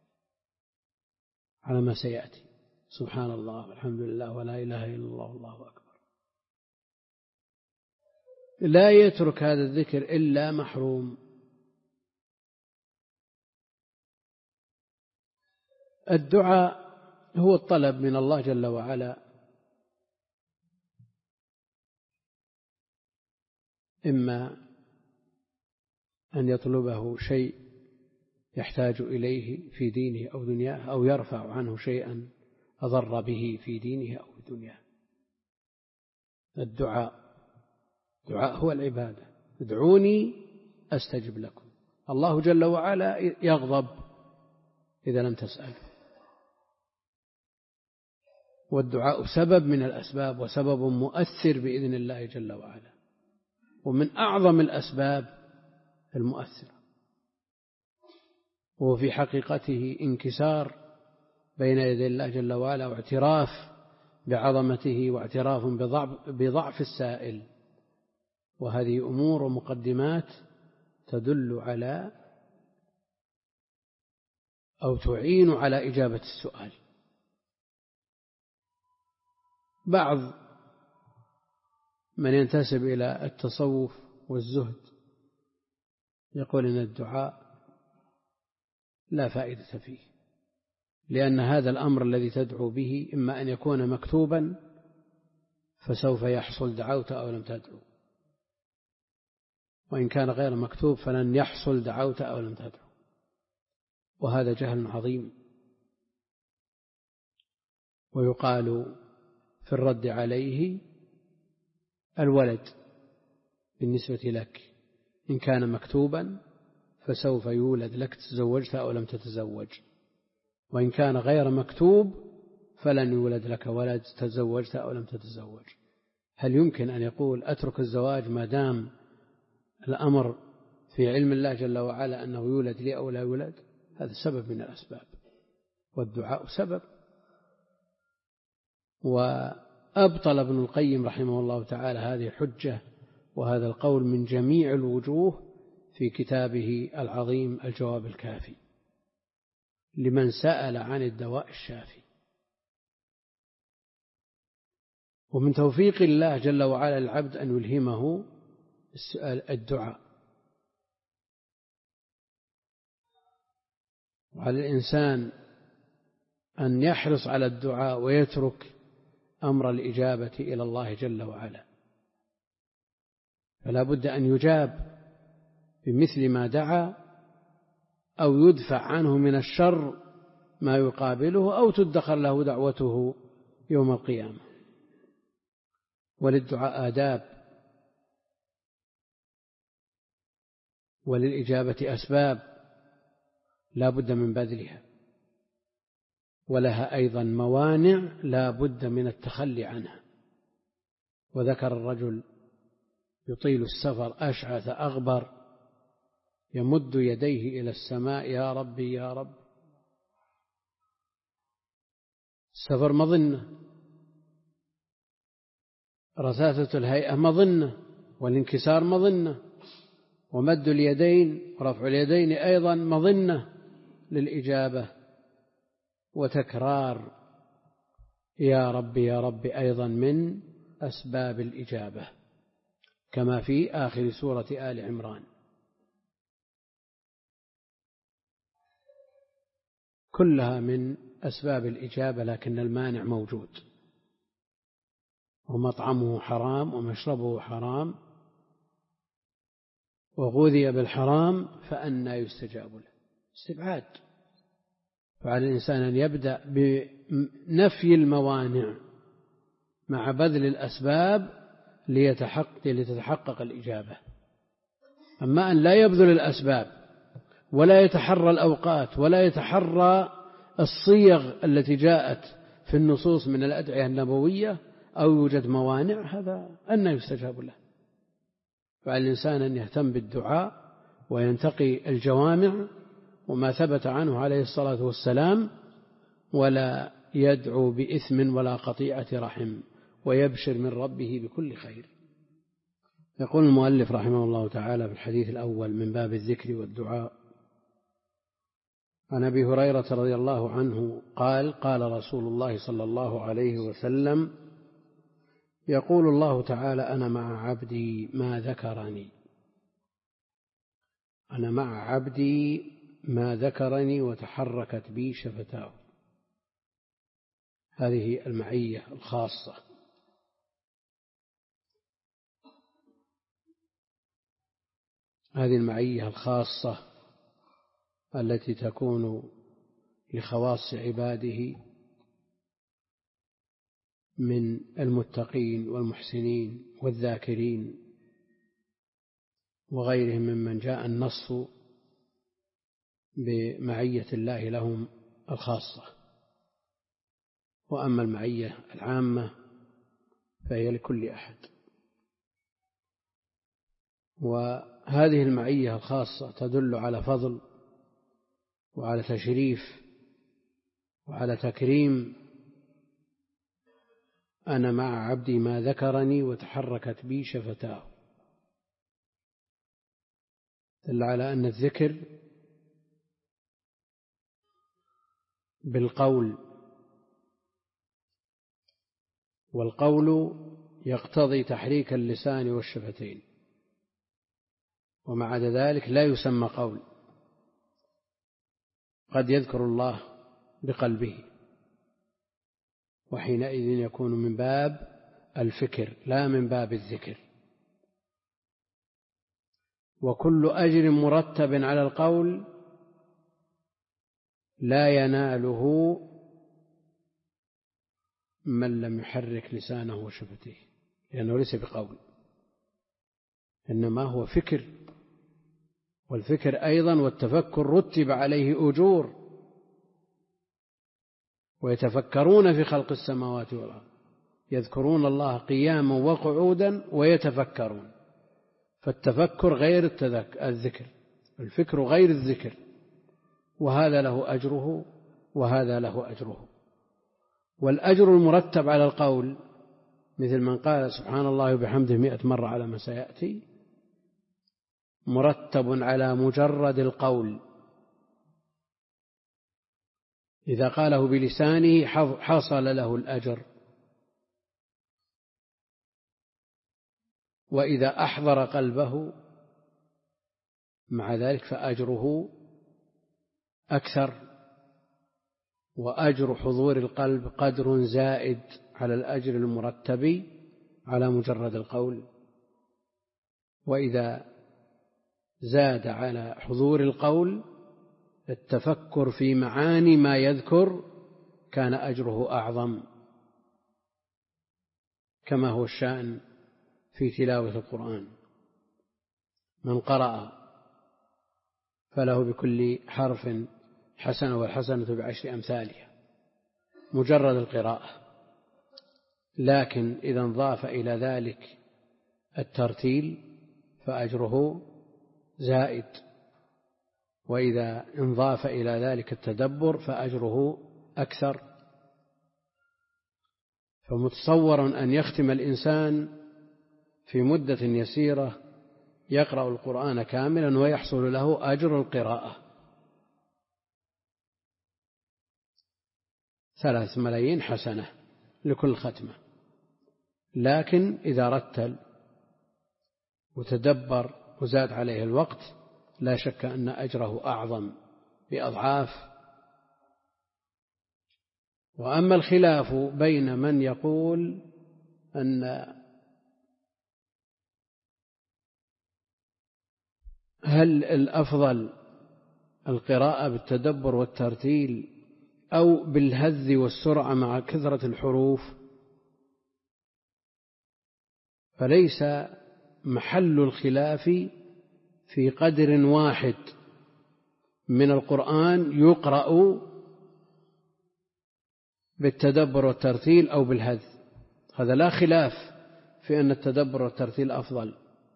على ما سيأتي، سبحان الله والحمد لله ولا إله إلا الله والله أكبر. لا يترك هذا الذكر إلا محروم. الدعاء هو الطلب من الله جل وعلا، إما أن يطلبه شيء يحتاج إليه في دينه أو دنياه، أو يرفع عنه شيئا أضر به في دينه أو دنياه. الدعاء الدعاء هو العبادة، ادعوني أستجب لكم. الله جل وعلا يغضب إذا لم تسأل، والدعاء سبب من الأسباب وسبب مؤثر بإذن الله جل وعلا، ومن أعظم الأسباب المؤثرة، وهو في حقيقته انكسار بين يدي الله جل وعلا، واعتراف بعظمته واعتراف بضعف, بضعف السائل. وهذه أمور ومقدمات تدل على أو تعين على إجابة السؤال. بعض من ينتسب إلى التصوف والزهد يقول إن الدعاء لا فائدة فيه، لأن هذا الأمر الذي تدعو به إما أن يكون مكتوبا فسوف يحصل دعوت أو لم تدعو، وإن كان غير مكتوب فلن يحصل دعوت أو لم تدعو، وهذا جهل عظيم. ويقال في الرد عليه الولد بالنسبة لك إن كان مكتوبا فسوف يولد لك تزوجت أو لم تتزوج، وإن كان غير مكتوب فلن يولد لك ولد تزوجت أو لم تتزوج. هل يمكن أن يقول أترك الزواج ما دام الأمر في علم الله جل وعلا أنه يولد لي أو لا يولد؟ هذا سبب من الأسباب، والدعاء سبب. وأبطل ابن القيم رحمه الله تعالى هذه حجة وهذا القول من جميع الوجوه في كتابه العظيم الجواب الكافي لمن سأل عن الدواء الشافي. ومن توفيق الله جل وعلا للعبد أن يلهمه الدعاء، وعلى الإنسان أن يحرص على الدعاء ويترك أمر الإجابة إلى الله جل وعلا، فلا بد أن يجاب بمثل ما دعا، أو يدفع عنه من الشر ما يقابله، أو تدخر له دعوته يوم القيامة. وللدعاء آداب، وللإجابة أسباب لا بد من بذلها، ولها أيضا موانع لا بد من التخلي عنها. وذكر الرجل يطيل السفر أشعث أغبر يمد يديه إلى السماء يا ربي يا رب. السفر مظنة، رثاثة الهيئة مظنة، والانكسار مظنة، ومد اليدين ورفع اليدين أيضا مظنة للإجابة، وتكرار يا رب يا رب أيضا من أسباب الإجابة، كما في آخر سورة آل عمران. كلها من أسباب الإجابة، لكن المانع موجود، ومطعمه حرام ومشربه حرام وغذي بالحرام فأنى يستجاب له. استبعاد. فعلى الإنسان أن يبدأ بنفي الموانع مع بذل الأسباب ليتحقق, لتتحقق الإجابة. أما أن لا يبذل الأسباب ولا يتحرى الأوقات ولا يتحرى الصيغ التي جاءت في النصوص من الأدعية النبوية، أو يوجد موانع، هذا أنى يستجاب له. فعلى الإنسان أن يهتم بالدعاء وينتقي الجوامع وما ثبت عنه عليه الصلاة والسلام، ولا يدعو بإثم ولا قطيعة رحم، ويبشر من ربه بكل خير. يقول المؤلف رحمه الله تعالى في الحديث الأول من باب الذكر والدعاء: عن أبي هريرة رضي الله عنه قال: قال رسول الله صلى الله عليه وسلم: يقول الله تعالى: أنا مع عبدي ما ذكرني، أنا مع عبدي ما ذكرني وتحركت بي شفتاه. هذه المعية الخاصة، هذه المعية الخاصة التي تكون لخواص عباده من المتقين والمحسنين والذاكرين وغيرهم ممن جاء النص بمعية الله لهم الخاصة. وأما المعية العامة فهي لكل أحد. وهذه المعية الخاصة تدل على فضل وعلى تشريف وعلى تكريم. أنا مع عبدي ما ذكرني وتحركت بي شفتاه، دل على أن الذكر بالقول، والقول يقتضي تحريك اللسان والشفتين، ومع ذلك لا يسمى قول. قد يذكر الله بقلبه، وحينئذ يكون من باب الفكر لا من باب الذكر. وكل أجر مرتب على القول لا يناله من لم يحرك لسانه وشفتيه، لأنه ليس بقول، إنما هو فكر. والفكر أيضا والتفكر رتب عليه أجور، ويتفكرون في خلق السماوات والأرض، يذكرون الله قياما وقعودا ويتفكرون. فالتفكر غير الذكر، الفكر غير الذكر، وهذا له أجره وهذا له أجره. والأجر المرتب على القول مثل من قال سبحان الله وبحمده مئة مرة على ما سيأتي، مرتب على مجرد القول. إذا قاله بلسانه حصل له الأجر، وإذا أحضر قلبه مع ذلك فأجره أكثر. وأجر حضور القلب قدر زائد على الأجر المرتب على مجرد القول. وإذا زاد على حضور القول التفكر في معاني ما يذكر كان أجره أعظم، كما هو الشأن في تلاوة القرآن. من قرأ فله بكل حرف حسنة والحسنة بعشر أمثالها، مجرد القراءة. لكن إذا انضاف إلى ذلك الترتيل فأجره زائد، وإذا انضاف إلى ذلك التدبر فأجره أكثر. فمتصور أن يختم الإنسان في مدة يسيرة يقرأ القرآن كاملا ويحصل له أجر القراءة ثلاث ملايين حسنة لكل ختمة. لكن إذا رتل وتدبر وزاد عليه الوقت لا شك أن أجره أعظم بأضعاف. وأما الخلاف بين من يقول أن هل الأفضل القراءة بالتدبر والترتيل أو بالهذ والسرعة مع كثرة الحروف، فليس محل الخلاف في قدر واحد من القرآن يقرأ بالتدبر والترتيل أو بالهذ. هذا لا خلاف في أن التدبر والترتيل أفضل،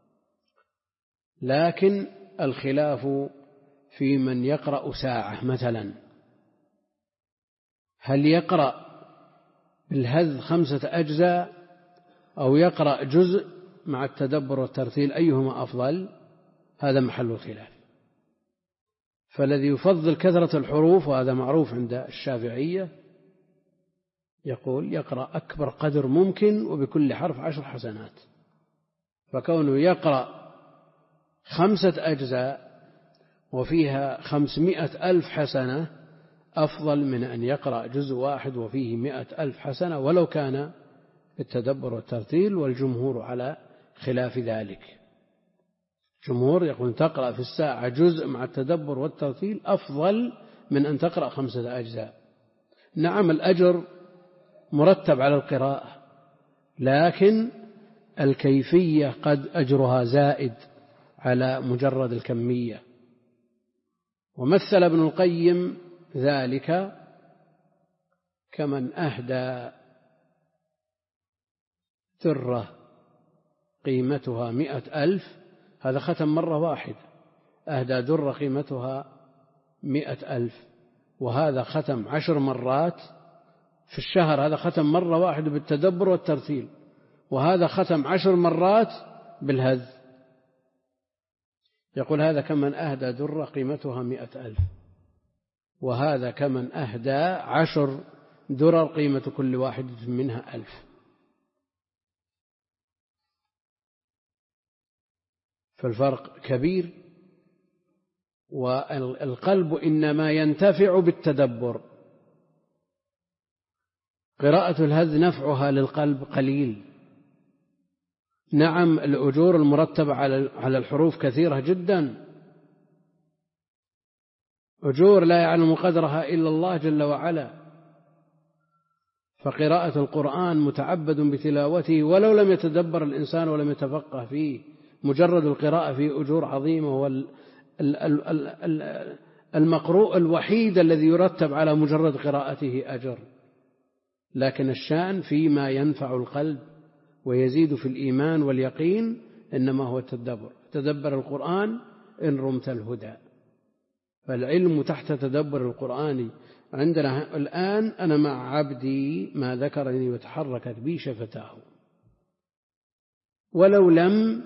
لكن الخلاف في من يقرأ ساعة مثلا، هل يقرأ بالهذ خمسة أجزاء أو يقرأ جزء مع التدبر والترتيل، أيهما أفضل؟ هذا محل الخلاف. فالذي يفضل كثرة الحروف، وهذا معروف عند الشافعية، يقول يقرأ أكبر قدر ممكن وبكل حرف عشر حسنات. فكونه يقرأ خمسة أجزاء وفيها خمسمائة ألف حسنة أفضل من أن يقرأ جزء واحد وفيه مائة ألف حسنة ولو كان التدبر والترتيل. والجمهور على خلاف ذلك. جمهور يقول تقرأ في الساعة جزء مع التدبر والترتيل أفضل من أن تقرأ خمسة أجزاء. نعم الأجر مرتب على القراءة، لكن الكيفية قد أجرها زائد على مجرد الكمية. ومثل ابن القيم ذلك كمن أهدى ذرة قيمتها مئة ألف، هذا ختم مرة واحدة، أهدى ذرة قيمتها مئة ألف، وهذا ختم عشر مرات في الشهر. هذا ختم مرة واحدة بالتدبر والترتيل، وهذا ختم عشر مرات بالهذ. يقول هذا كمن أهدى ذرة قيمتها مئة ألف، وهذا كمن أهدى عشر درر قيمة كل واحد منها ألف. فالفرق كبير. والقلب إنما ينتفع بالتدبر. قراءة الهذ نفعها للقلب قليل. نعم الأجور المرتبة على الحروف كثيرة جدا، أجور لا يعلم قدرها إلا الله جل وعلا. فقراءة القرآن متعبد بتلاوته ولو لم يتدبر الإنسان ولم يتفقه فيه، مجرد القراءة فيه أجور عظيمة. والمقروء الوحيد الذي يرتب على مجرد قراءته أجر. لكن الشأن فيما ينفع القلب ويزيد في الإيمان واليقين إنما هو التدبر. تدبر القرآن إن رمت الهدى. فالعلم تحت تدبر القرآن. عندنا الآن أنا مع عبدي ما ذكرني وتحركت بي شفتاه، ولو لم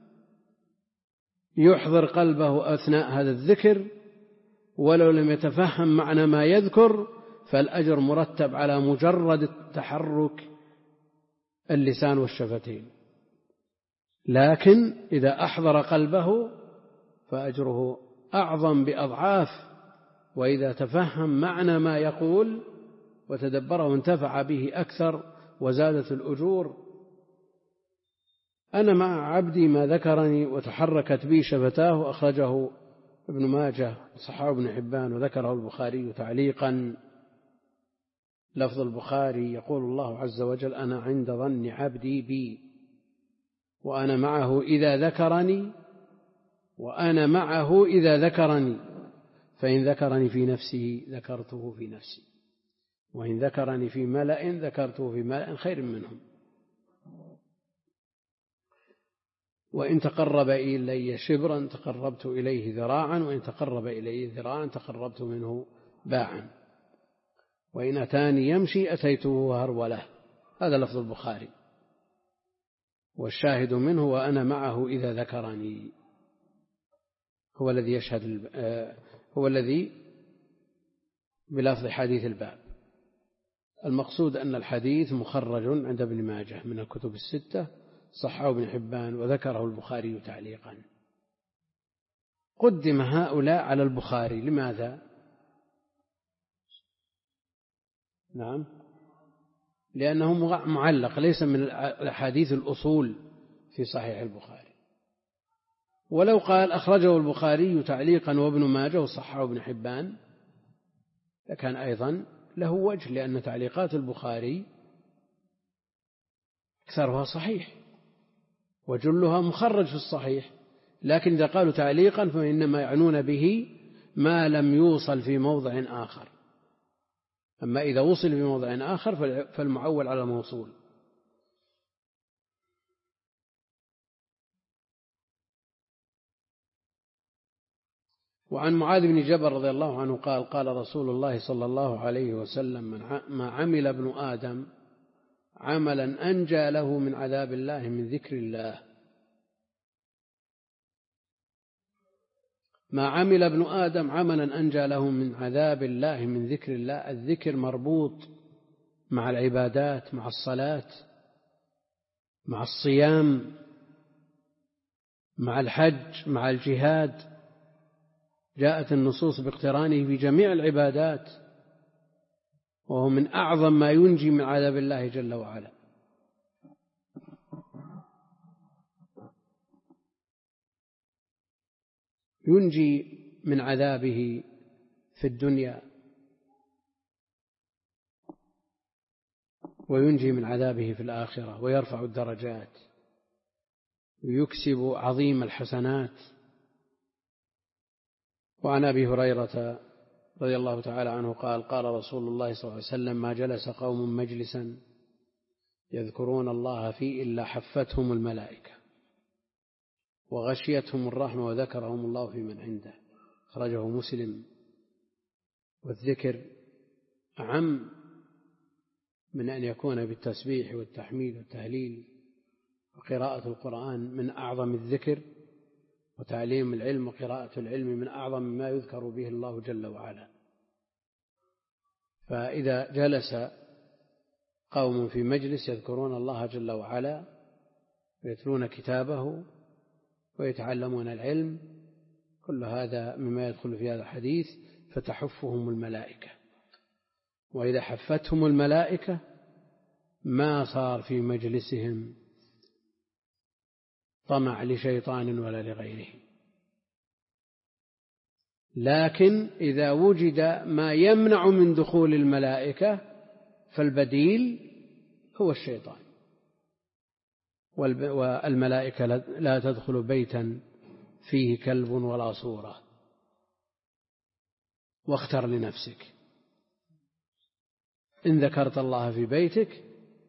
يحضر قلبه أثناء هذا الذكر، ولو لم يتفهم معنى ما يذكر، فالأجر مرتب على مجرد التحرك اللسان والشفتين. لكن إذا أحضر قلبه فأجره أعظم بأضعاف. وإذا تفهم معنى ما يقول وتدبره وانتفع به أكثر وزادت الأجور. أنا مع عبدي ما ذكرني وتحركت بي شفتاه، أخرجه ابن ماجه وصححه ابن حبان وذكره البخاري تعليقا. لفظ البخاري يقول الله عز وجل: أنا عند ظن عبدي بي وأنا معه إذا ذكرني وأنا معه إذا ذكرني فإن ذكرني في نفسه ذكرته في نفسي وإن ذكرني في ملأ ذكرته في ملأ خير منهم وإن تقرب إلي شبرا تقربت إليه ذراعا وإن تقرب إلي ذراعا تقربت منه باعا وإن أتاني يمشي أتيته هرولة. هذا لفظ البخاري، والشاهد منه: وأنا معه إذا ذكرني، هو الذي يشهد هو الذي بلفظ حديث الباب. المقصود أن الحديث مخرج عند ابن ماجه من الكتب الستة، صححه ابن حبان وذكره البخاري تعليقا. قدم هؤلاء على البخاري، لماذا؟ نعم، لأنه معلق ليس من الأحاديث الأصول في صحيح البخاري. ولو قال أخرجه البخاري تعليقا وابن ماجه وصححه ابن حبان لكان أيضا له وجه، لأن تعليقات البخاري أكثرها صحيح وجلها مخرج في الصحيح، لكن إذا قالوا تعليقا فإنما يعنون به ما لم يوصل في موضع آخر، أما إذا وصل في موضع آخر فالمعول على الموصول. وعن معاذ بن جبل رضي الله عنه قال: قال رسول الله صلى الله عليه وسلم: ما عمل ابن آدم عملا أنجى له من عذاب الله من ذكر الله. ما عمل ابن آدم عملا أنجى له من عذاب الله من ذكر الله. الذكر مربوط مع العبادات، مع الصلاة، مع الصيام، مع الحج، مع الجهاد، جاءت النصوص باقترانه في جميع العبادات، وهو من أعظم ما ينجي من عذاب الله جل وعلا. ينجي من عذابه في الدنيا وينجي من عذابه في الآخرة، ويرفع الدرجات ويكسب عظيم الحسنات. وعن أبي هريرة رضي الله تعالى عنه قال: قال رسول الله صلى الله عليه وسلم: ما جلس قوم مجلسا يذكرون الله فيه إلا حفتهم الملائكة وغشيتهم الرحمة وذكرهم الله في من عنده. أخرجه مسلم. والذكر أعم من أن يكون بالتسبيح والتحميد والتهليل، وقراءة القرآن من أعظم الذكر، وتعليم العلم وقراءة العلم من أعظم ما يذكر به الله جل وعلا. فإذا جلس قوم في مجلس يذكرون الله جل وعلا ويتلون كتابه ويتعلمون العلم، كل هذا مما يدخل في هذا الحديث. فتحفهم الملائكة، وإذا حفتهم الملائكة ما صار في مجلسهم طمع لشيطان ولا لغيره. لكن إذا وجد ما يمنع من دخول الملائكة فالبديل هو الشيطان. والملائكة لا تدخل بيتا فيه كلب ولا صورة. واختر لنفسك، إن ذكرت الله في بيتك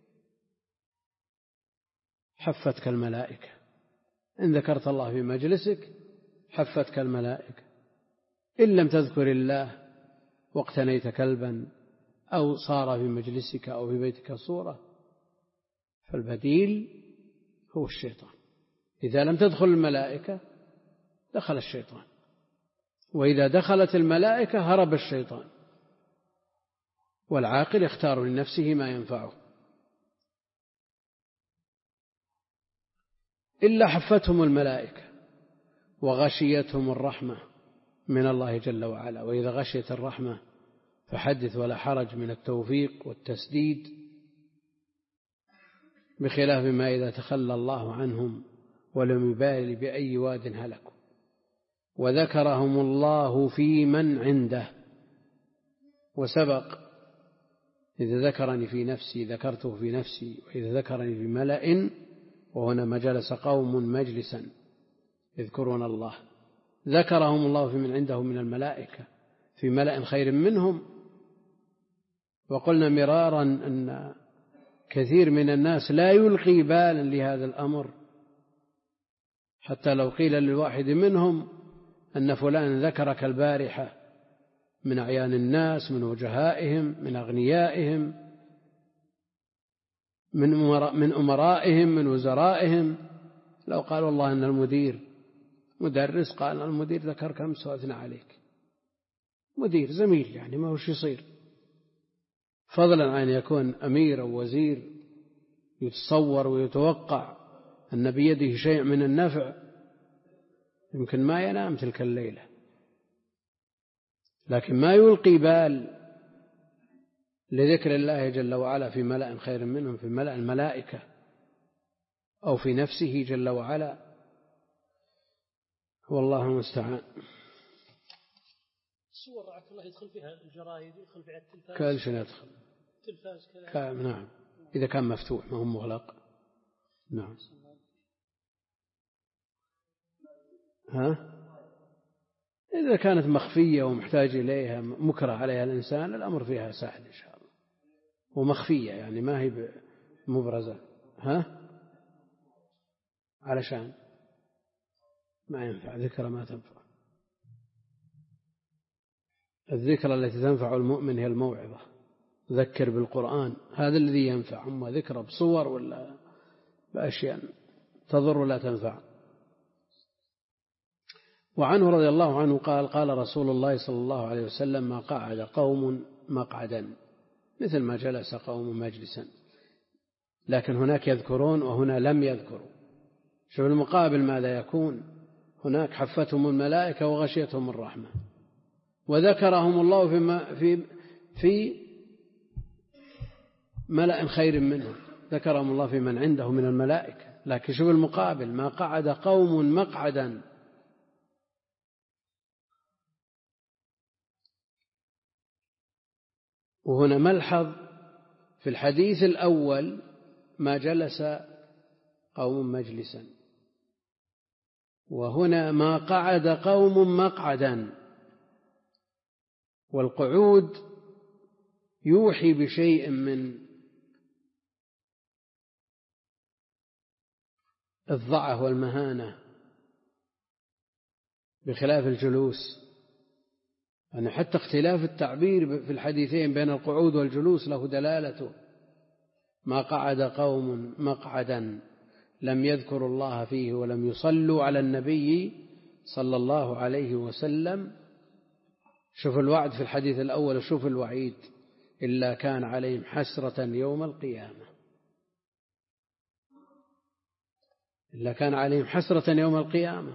حفتك الملائكة، إن ذكرت الله في مجلسك حفتك الملائكة. إن لم تذكر الله واقتنيت كلبا أو صار في مجلسك أو في بيتك صورة فالبديل هو الشيطان. إذا لم تدخل الملائكة دخل الشيطان، وإذا دخلت الملائكة هرب الشيطان. والعاقل يختار لنفسه ما ينفعه. إلا حفتهم الملائكة وغشيتهم الرحمة من الله جل وعلا. وإذا غشيت الرحمة فحدث ولا حرج من التوفيق والتسديد بخلاف ما إذا تخلى الله عنهم ولم يبالي بأي واد هلكوا. وذكرهم الله في من عنده. وسبق إذا ذكرني في نفسي ذكرته في نفسي، وإذا ذكرني في ملأ، وهنا ما جلس قوم مجلسا يذكرون الله ذكرهم الله في من عنده من الملائكة في ملأ خير منهم. وقلنا مرارا أن كثير من الناس لا يلقي بالا لهذا الأمر، حتى لو قيل للواحد منهم أن فلان ذكرك البارحة من أعيان الناس، من وجهائهم، من أغنيائهم، من أمرائهم، من وزرائهم، لو قال والله أن المدير مدرس قال المدير ذكرك أمس وأثنى عليك، مدير زميل يعني ما هو شي يصير، فضلا عن يكون أمير أو وزير يتصور ويتوقع أن بيده شيء من النفع، يمكن ما ينام تلك الليلة، لكن ما يلقي بال لذكر الله جل وعلا في ملأ خير منهم، في ملأ الملائكة أو في نفسه جل وعلا، والله المستعان. الصور رعاك الله يدخل فيها الجرايد، يدخل فيها التلفاز، كل شيء يدخل التلفاز كذا. نعم إذا كان مفتوح ما هو مغلق. نعم. ها إذا كانت مخفية ومحتاج إليها مكره عليها الإنسان الأمر فيها سهل إن شاء الله، ومخفية يعني ما هي مبرزة. ها علشان ما ينفع ذكرى، ما تنفع. الذكرى التي تنفع المؤمن هي الموعظة، ذكر بالقرآن، هذا الذي ينفع. أما ذكرى بصور ولا بأشياء تضر ولا تنفع. وعنه رضي الله عنه قال قال رسول الله صلى الله عليه وسلم ما قعد قوم مقعدا مثل ما جلس قوم مجلسا، لكن هناك يذكرون وهنا لم يذكروا. شوف المقابل ماذا يكون؟ هناك حفتهم الملائكة وغشيتهم الرحمة وذكرهم الله في في في ملأ خير منهم، ذكرهم الله في من عنده من الملائكة. لكن شوف المقابل ما قعد قوم مقعدا. وهنا ملحظ في الحديث الأول ما جلس قوم مجلسا، وهنا ما قعد قوم مقعدا. والقعود يوحي بشيء من الضعف والمهانة بخلاف الجلوس. يعني حتى اختلاف التعبير في الحديثين بين القعود والجلوس له دلالته. ما قعد قوم مقعدا لم يذكروا الله فيه ولم يصلوا على النبي صلى الله عليه وسلم. شوف الوعد في الحديث الأول وشوف الوعيد، إلا كان عليهم حسرة يوم القيامة. إلا كان عليهم حسرة يوم القيامة،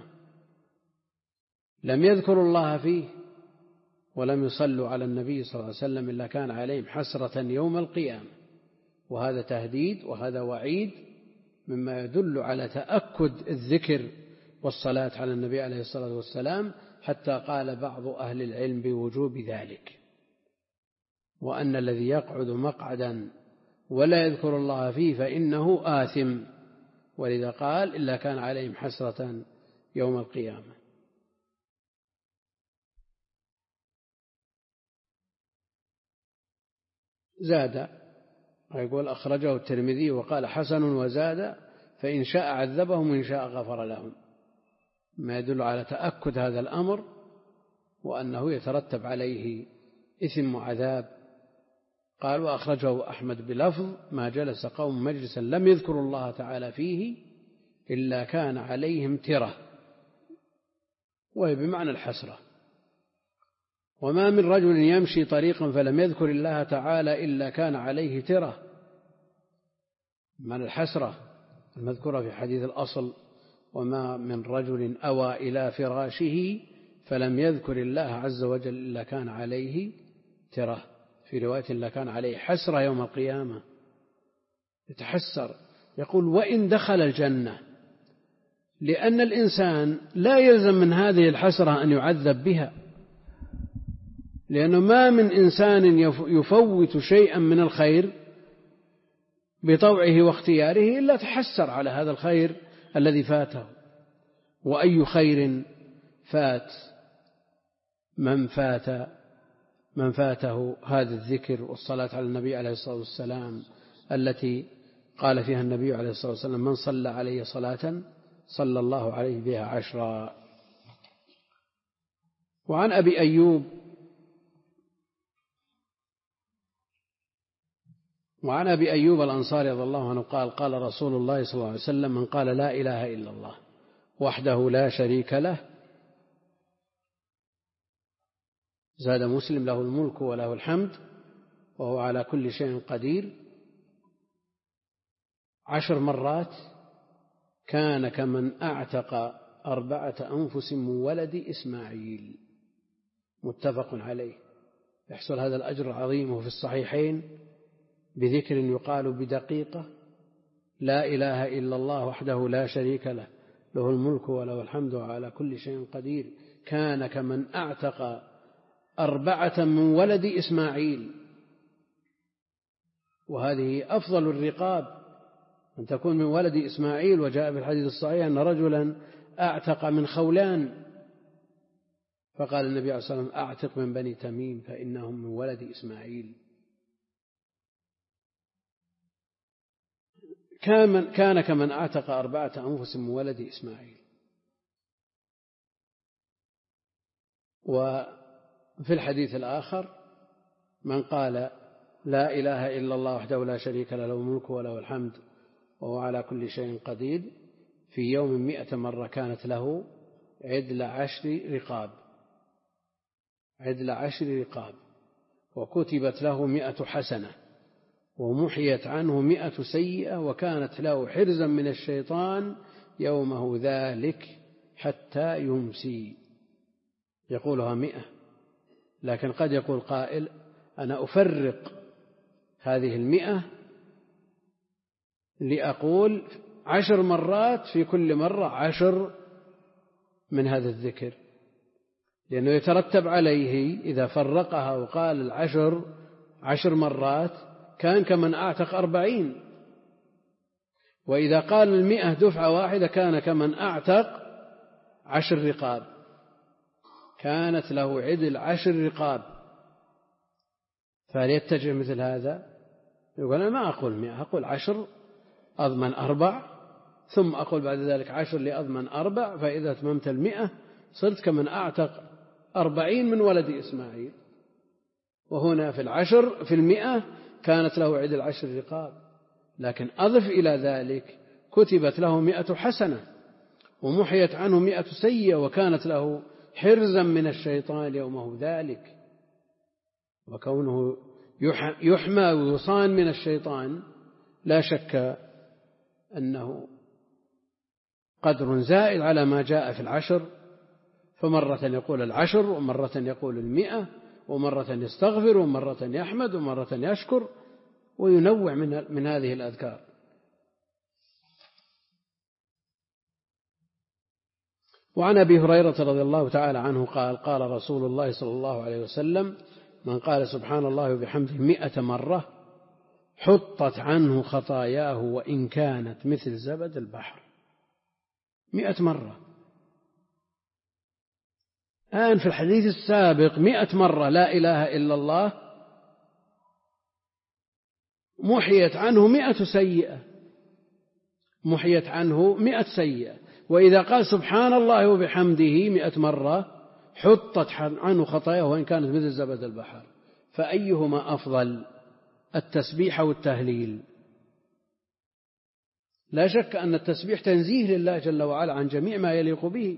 لم يذكروا الله فيه ولم يصلوا على النبي صلى الله عليه وسلم إلا كان عليهم حسرة يوم القيامة. وهذا تهديد وهذا وعيد مما يدل على تأكد الذكر والصلاة على النبي عليه الصلاة والسلام، حتى قال بعض أهل العلم بوجوب ذلك، وأن الذي يقعد مقعدا ولا يذكر الله فيه فإنه آثم، ولذا قال إلا كان عليهم حسرة يوم القيامة. زاد يقول أخرجه الترمذي وقال حسن، وزاد فإن شاء عذبهم وإن شاء غفر لهم، ما يدل على تأكد هذا الأمر وأنه يترتب عليه إثم وعذاب. قال وأخرجه أحمد بلفظ ما جلس قوم مجلسا لم يذكروا الله تعالى فيه إلا كان عليهم ترة، وهي بمعنى الحسرة. وما من رجل يمشي طريقا فلم يذكر الله تعالى إلا كان عليه ترة، معنى الحسرة المذكورة في حديث الأصل وما من رجل أوى إلى فراشه فلم يذكر الله عز وجل إلا كان عليه ترة، في رواية إلا كان عليه حسرة يوم القيامة، يتحسر يقول وإن دخل الجنة، لأن الإنسان لا يلزم من هذه الحسرة أن يعذب بها، لأنه ما من إنسان يفوت شيئا من الخير بطوعه واختياره إلا تحسر على هذا الخير الذي فاته. وأي خير فات من فات من فاته هذا الذكر والصلاة على النبي عليه الصلاة والسلام التي قال فيها النبي عليه الصلاة والسلام: من صلى عليه صلاة صلى الله عليه بها عشرا. وعن أبي أيوب وعن أبي أيوب الأنصاري رضي الله عنه قال: قال رسول الله صلى الله عليه وسلم: من قال لا إله إلا الله وحده لا شريك له، زاد مسلم: له الملك وله الحمد وهو على كل شيء قدير، عشر مرات، كان كمن أعتق أربعة أنفس من ولد إسماعيل. متفق عليه. يحصل هذا الأجر العظيم وفي الصحيحين بذكر يقال بدقيقة: لا إله إلا الله وحده لا شريك له، له الملك وله الحمد وعلى كل شيء قدير، كان كمن أعتق أربعة من ولد إسماعيل. وهذه أفضل الرقاب أن تكون من ولد إسماعيل. وجاء في الحديث الصحيح أن رجلا أعتق من خولان، فقال النبي عليه الصلاة والسلام: أعتق من بني تميم فإنهم من ولد إسماعيل. كان كمن أعتق أربعة أنفس من ولد إسماعيل. وفي الحديث الآخر: من قال لا إله إلا الله وحده لا شريك له، له الملك وله الحمد وهو على كل شيء قدير، في يوم مئة مرة كانت له عدل عشر رقاب عدل عشر رقاب وكتبت له مئة حسنة ومحيت عنه مئة سيئة، وكانت له حرزا من الشيطان يومه ذلك حتى يمسي. يقولها مئة، لكن قد يقول قائل: أنا أفرق هذه المئة لأقول عشر مرات، في كل مرة عشر من هذا الذكر، لأنه يترتب عليه إذا فرقها وقال العشر عشر مرات كان كمن أعتق أربعين، وإذا قال المئة دفعة واحدة كان كمن أعتق عشر رقاب، كانت له عدل عشر رقاب. فليتجه مثل هذا يقول: أنا ما أقول مئة، أقول عشر أضمن أربع، ثم أقول بعد ذلك عشر لأضمن أربع، فإذا أتممت المئة صرت كمن أعتق أربعين من ولد إسماعيل. وهنا في العشر في المئة كانت له عدل عشر رقاب، لكن أضف إلى ذلك كتبت له مئة حسنة ومحيت عنه مئة سيئة، وكانت له حرزا من الشيطان يومه ذلك. وكونه يحمى ويصان من الشيطان لا شك أنه قدر زائد على ما جاء في العشر، فمرة يقول العشر ومرة يقول المئة ومرة يستغفر ومرة يحمد ومرة يشكر، وينوع من, من هذه الأذكار. وعن أبي هريرة رضي الله تعالى عنه قال: قال رسول الله صلى الله عليه وسلم: من قال سبحان الله وبحمده مئة مرة حطت عنه خطاياه وإن كانت مثل زبد البحر. مئة مرة. الآن في الحديث السابق مئة مرة لا إله إلا الله محيت عنه مئة سيئة محيت عنه مئة سيئة. وإذا قال سبحان الله وبحمده مئة مرة حطت عنه خطاياه وإن كانت مثل زبد البحر. فأيهما أفضل، التسبيح أو التهليل؟ لا شك أن التسبيح تنزيه لله جل وعلا عن جميع ما يليق به،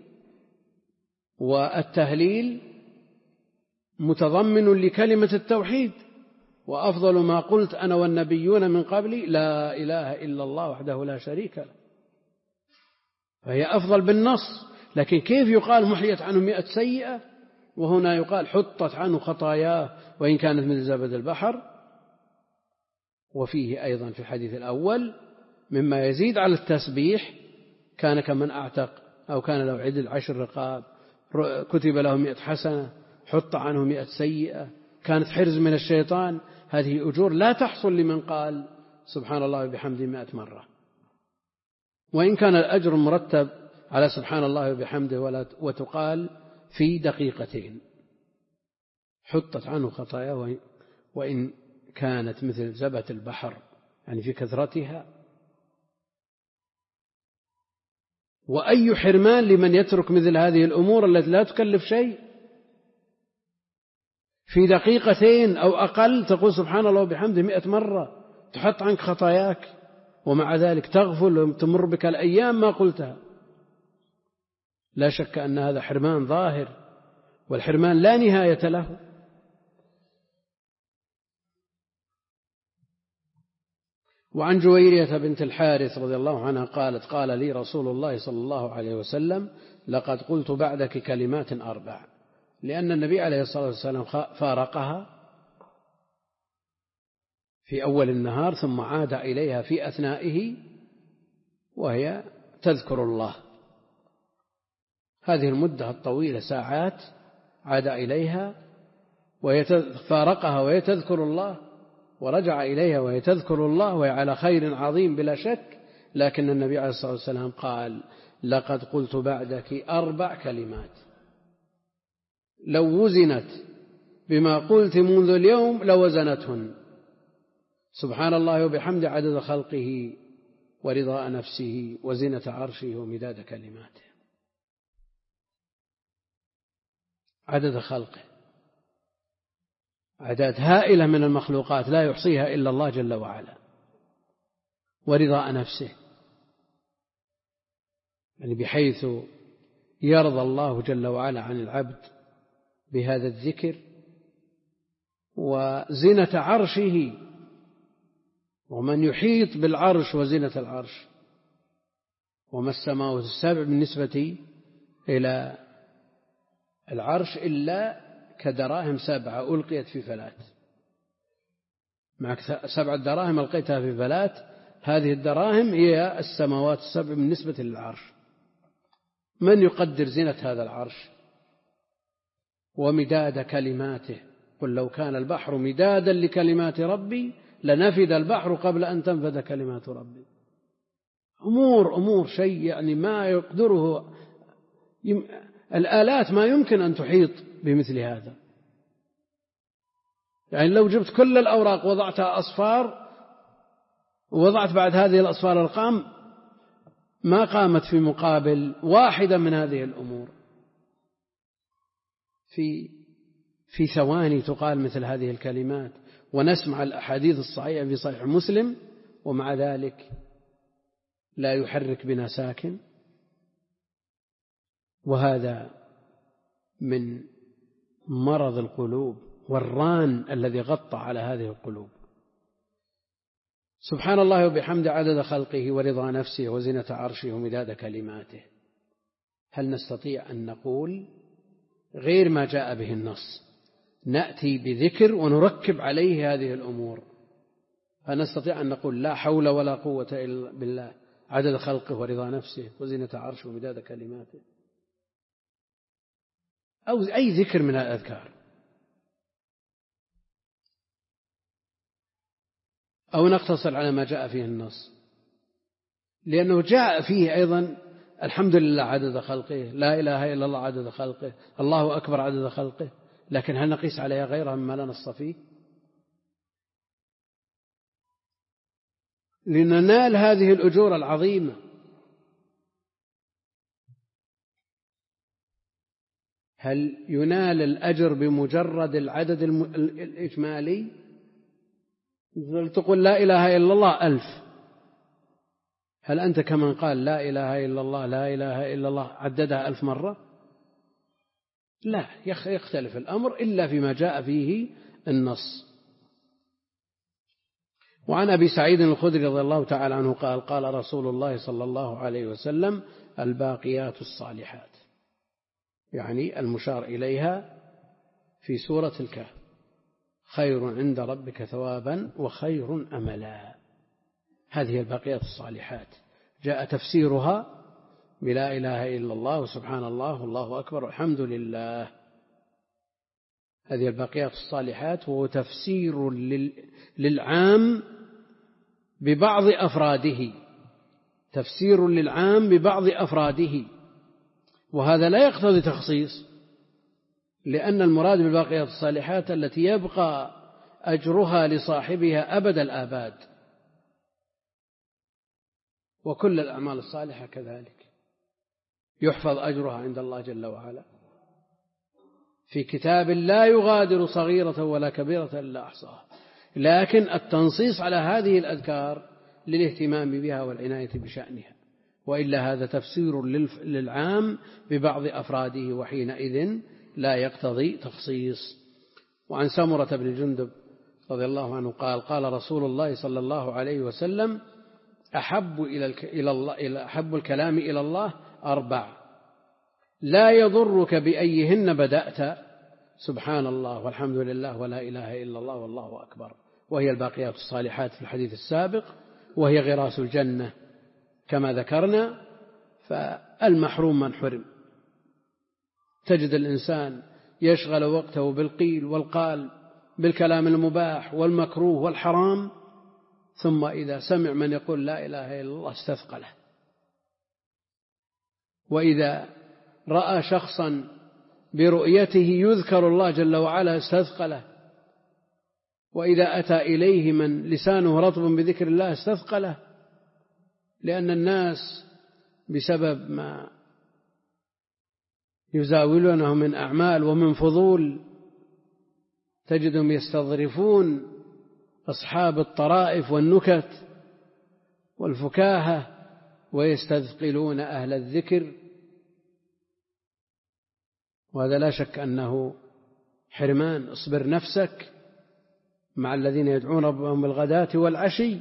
والتهليل متضمن لكلمة التوحيد. وأفضل ما قلت أنا والنبيون من قبلي لا إله إلا الله وحده لا شريك له، فهي أفضل بالنص. لكن كيف يقال محيت عنه مئة سيئة وهنا يقال حطت عنه خطاياه وإن كانت من زبد البحر؟ وفيه أيضا في الحديث الأول مما يزيد على التسبيح كان كمن أعتق، أو كان لو عدل عشر رقاب، كتب له مئة حسنة، حط عنه مئة سيئة، كانت حرز من الشيطان. هذه أجور لا تحصل لمن قال سبحان الله وبحمده مئة مرة، وإن كان الأجر مرتب على سبحان الله وبحمده وتقال في دقيقتين حطت عنه خطاياه، وإن كانت مثل زبد البحر يعني في كثرتها. وأي حرمان لمن يترك مثل هذه الأمور التي لا تكلف شيء، في دقيقتين أو أقل تقول سبحان الله وبحمده مئة مرة، تحط عنك خطاياك، ومع ذلك تغفل وتمر بك الأيام ما قلتها. لا شك أن هذا حرمان ظاهر، والحرمان لا نهاية له. وعن جويرية بنت الحارث رضي الله عنها قالت قال لي رسول الله صلى الله عليه وسلم لقد قلت بعدك كلمات أربع، لأن النبي عليه الصلاة والسلام فارقها في أول النهار ثم عاد إليها في أثنائه وهي تذكر الله. هذه المدة الطويلة ساعات عاد إليها وفارقها وهي تذكر الله، ورجع إليها وهي تذكر الله وهي على خير عظيم بلا شك. لكن النبي عليه الصلاة والسلام قال لقد قلت بعدك أربع كلمات لو وزنت بما قلت منذ اليوم لوزنتهن: سبحان الله وبحمده عدد خلقه ورضاء نفسه وزنة عرشه ومداد كلماته. عدد خلقه، أعداد هائلة من المخلوقات لا يحصيها إلا الله جل وعلا. ورضاء نفسه، يعني بحيث يرضى الله جل وعلا عن العبد بهذا الذكر. وزنة عرشه، ومن يحيط بالعرش وزنة العرش، وما السماوات السبع بالنسبة إلى العرش إلا كدراهم سبعة ألقيت في فلاة، معك سبع دراهم ألقيتها في فلاة، هذه الدراهم هي السماوات السبع بالنسبة للعرش. من يقدر زينة هذا العرش ومداد كلماته؟ قل لو كان البحر مدادا لكلمات ربي لنفد البحر قبل أن تنفد كلمات ربي. أمور أمور شيء يعني ما يقدره يم... الآلات ما يمكن أن تحيط بمثل هذا. يعني لو جبت كل الأوراق وضعتها أصفار ووضعت بعد هذه الأصفار القام ما قامت في مقابل واحدة من هذه الأمور. في في ثواني تقال مثل هذه الكلمات، ونسمع الأحاديث الصحيحة في صحيح مسلم، ومع ذلك لا يحرك بنا ساكن. وهذا من مرض القلوب والران الذي غطى على هذه القلوب. سبحان الله وبحمده عدد خلقه ورضا نفسه وزنة عرشه ومداد كلماته. هل نستطيع أن نقول غير ما جاء به النص؟ نأتي بذكر ونركب عليه هذه الأمور. فنستطيع أن نقول لا حول ولا قوة إلا بالله عدد خلقه ورضا نفسه وزنة عرشه ومداد كلماته، أو أي ذكر من الأذكار، أو نقتصر على ما جاء فيه النص؟ لأنه جاء فيه أيضا الحمد لله عدد خلقه، لا إله إلا الله عدد خلقه، الله أكبر عدد خلقه. لكن هل نقيس عليها غيرها مما لا نص فيه؟ لننال هذه الأجور العظيمة. هل ينال الأجر بمجرد العدد الإجمالي؟ تقول لا إله إلا الله ألف، هل أنت كمن قال لا إله إلا الله لا إله إلا الله عددها ألف مرة؟ لا، يختلف الأمر إلا فيما جاء فيه النص. وعن أبي سعيد الخدري رضي الله تعالى عنه قال قال رسول الله صلى الله عليه وسلم الباقيات الصالحات، يعني المشار إليها في سورة الكهف، خير عند ربك ثوابا وخير أملا. هذه الباقيات الصالحات جاء تفسيرها بلا إله إلا الله وسبحان الله والله أكبر والحمد لله. هذه الباقيات الصالحات وهو تفسير للعام ببعض أفراده، تفسير للعام ببعض أفراده، وهذا لا يقتضي تخصيص، لأن المراد بالباقيات الصالحات التي يبقى أجرها لصاحبها أبد الآباد، وكل الأعمال الصالحة كذلك يحفظ أجرها عند الله جل وعلا في كتاب لا يغادر صغيرة ولا كبيرة إلا أحصاها. لكن التنصيص على هذه الأذكار للاهتمام بها والعناية بشأنها، وإلا هذا تفسير للعام ببعض أفراده، وحينئذ لا يقتضي تخصيص. وعن سمرة بن جندب رضي الله عنه قال قال رسول الله صلى الله عليه وسلم أحب إلى الله أحب الكلام إلى الله أربع لا يضرك بأيهن بدأت سبحان الله والحمد لله ولا إله إلا الله والله أكبر، وهي الباقيات الصالحات في الحديث السابق، وهي غراس الجنة كما ذكرنا. فالمحروم من حرم. تجد الإنسان يشغل وقته بالقيل والقال، بالكلام المباح والمكروه والحرام، ثم إذا سمع من يقول لا إله إلا الله استثقله، وإذا رأى شخصا برؤيته يذكر الله جل وعلا استثقله، وإذا أتى إليه من لسانه رطب بذكر الله استثقله، لأن الناس بسبب ما يزاولونه من أعمال ومن فضول تجدهم يستظرفون أصحاب الطرائف والنكت والفكاهة ويستثقلون أهل الذكر، وهذا لا شك أنه حرمان. اصبر نفسك مع الذين يدعون ربهم بالغداة والعشي.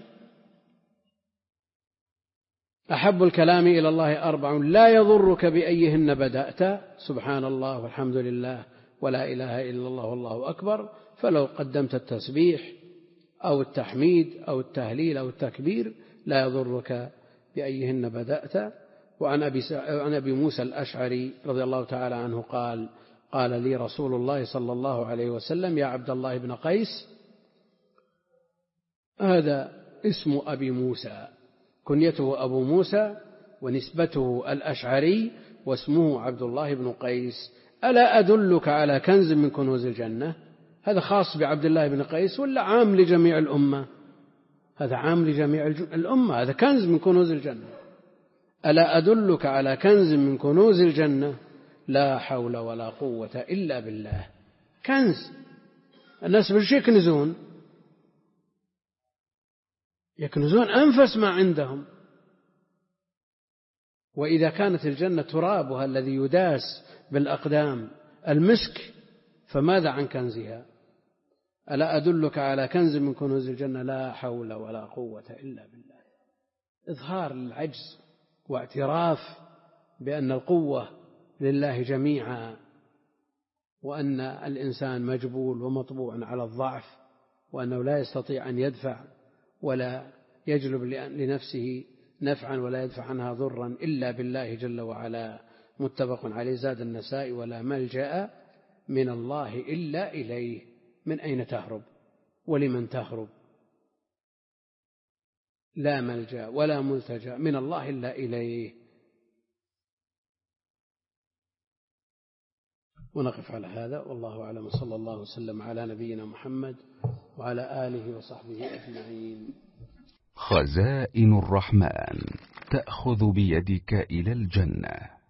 أحب الكلام إلى الله أربع لا يضرك بأيهن بدأت سبحان الله والحمد لله ولا إله إلا الله والله أكبر، فلو قدمت التسبيح أو التحميد أو التهليل أو التكبير لا يضرك بأيهن بدأت. وعن أبي, عن أبي موسى الأشعري رضي الله تعالى عنه قال قال لي رسول الله صلى الله عليه وسلم يا عبد الله بن قيس، هذا اسم أبي موسى، كنيته أبو موسى ونسبته الأشعري واسمه عبد الله بن قيس، ألا أدلك على كنز من كنوز الجنة؟ هذا خاص بعبد الله بن قيس ولا عام لجميع الأمة؟ هذا عام لجميع الأمة، هذا كنز من كنوز الجنة. ألا أدلك على كنز من كنوز الجنة؟ لا حول ولا قوة إلا بالله. كنز الناس بالش يكنزون يكنزون أنفس ما عندهم. وإذا كانت الجنة ترابها الذي يداس بالأقدام المسك، فماذا عن كنزها؟ ألا أدلك على كنز من كنوز الجنة؟ لا حول ولا قوة إلا بالله. إظهار للعجز واعتراف بأن القوة لله جميعا، وأن الإنسان مجبول ومطبوع على الضعف، وأنه لا يستطيع أن يدفع ولا يجلب لنفسه نفعا ولا يدفع عنها ضرا إلا بالله جل وعلا. متفق عليه. زاد النسائي ولا ملجأ من الله إلا إليه. من أين تهرب ولمن تهرب؟ لا ملجأ ولا ملتجأ من الله إلا إليه. ونقف على هذا والله أعلم. صلى الله وسلم على نبينا محمد وعلى آله وصحبه أجمعين. خزائن الرحمن تأخذ بيدك إلى الجنة.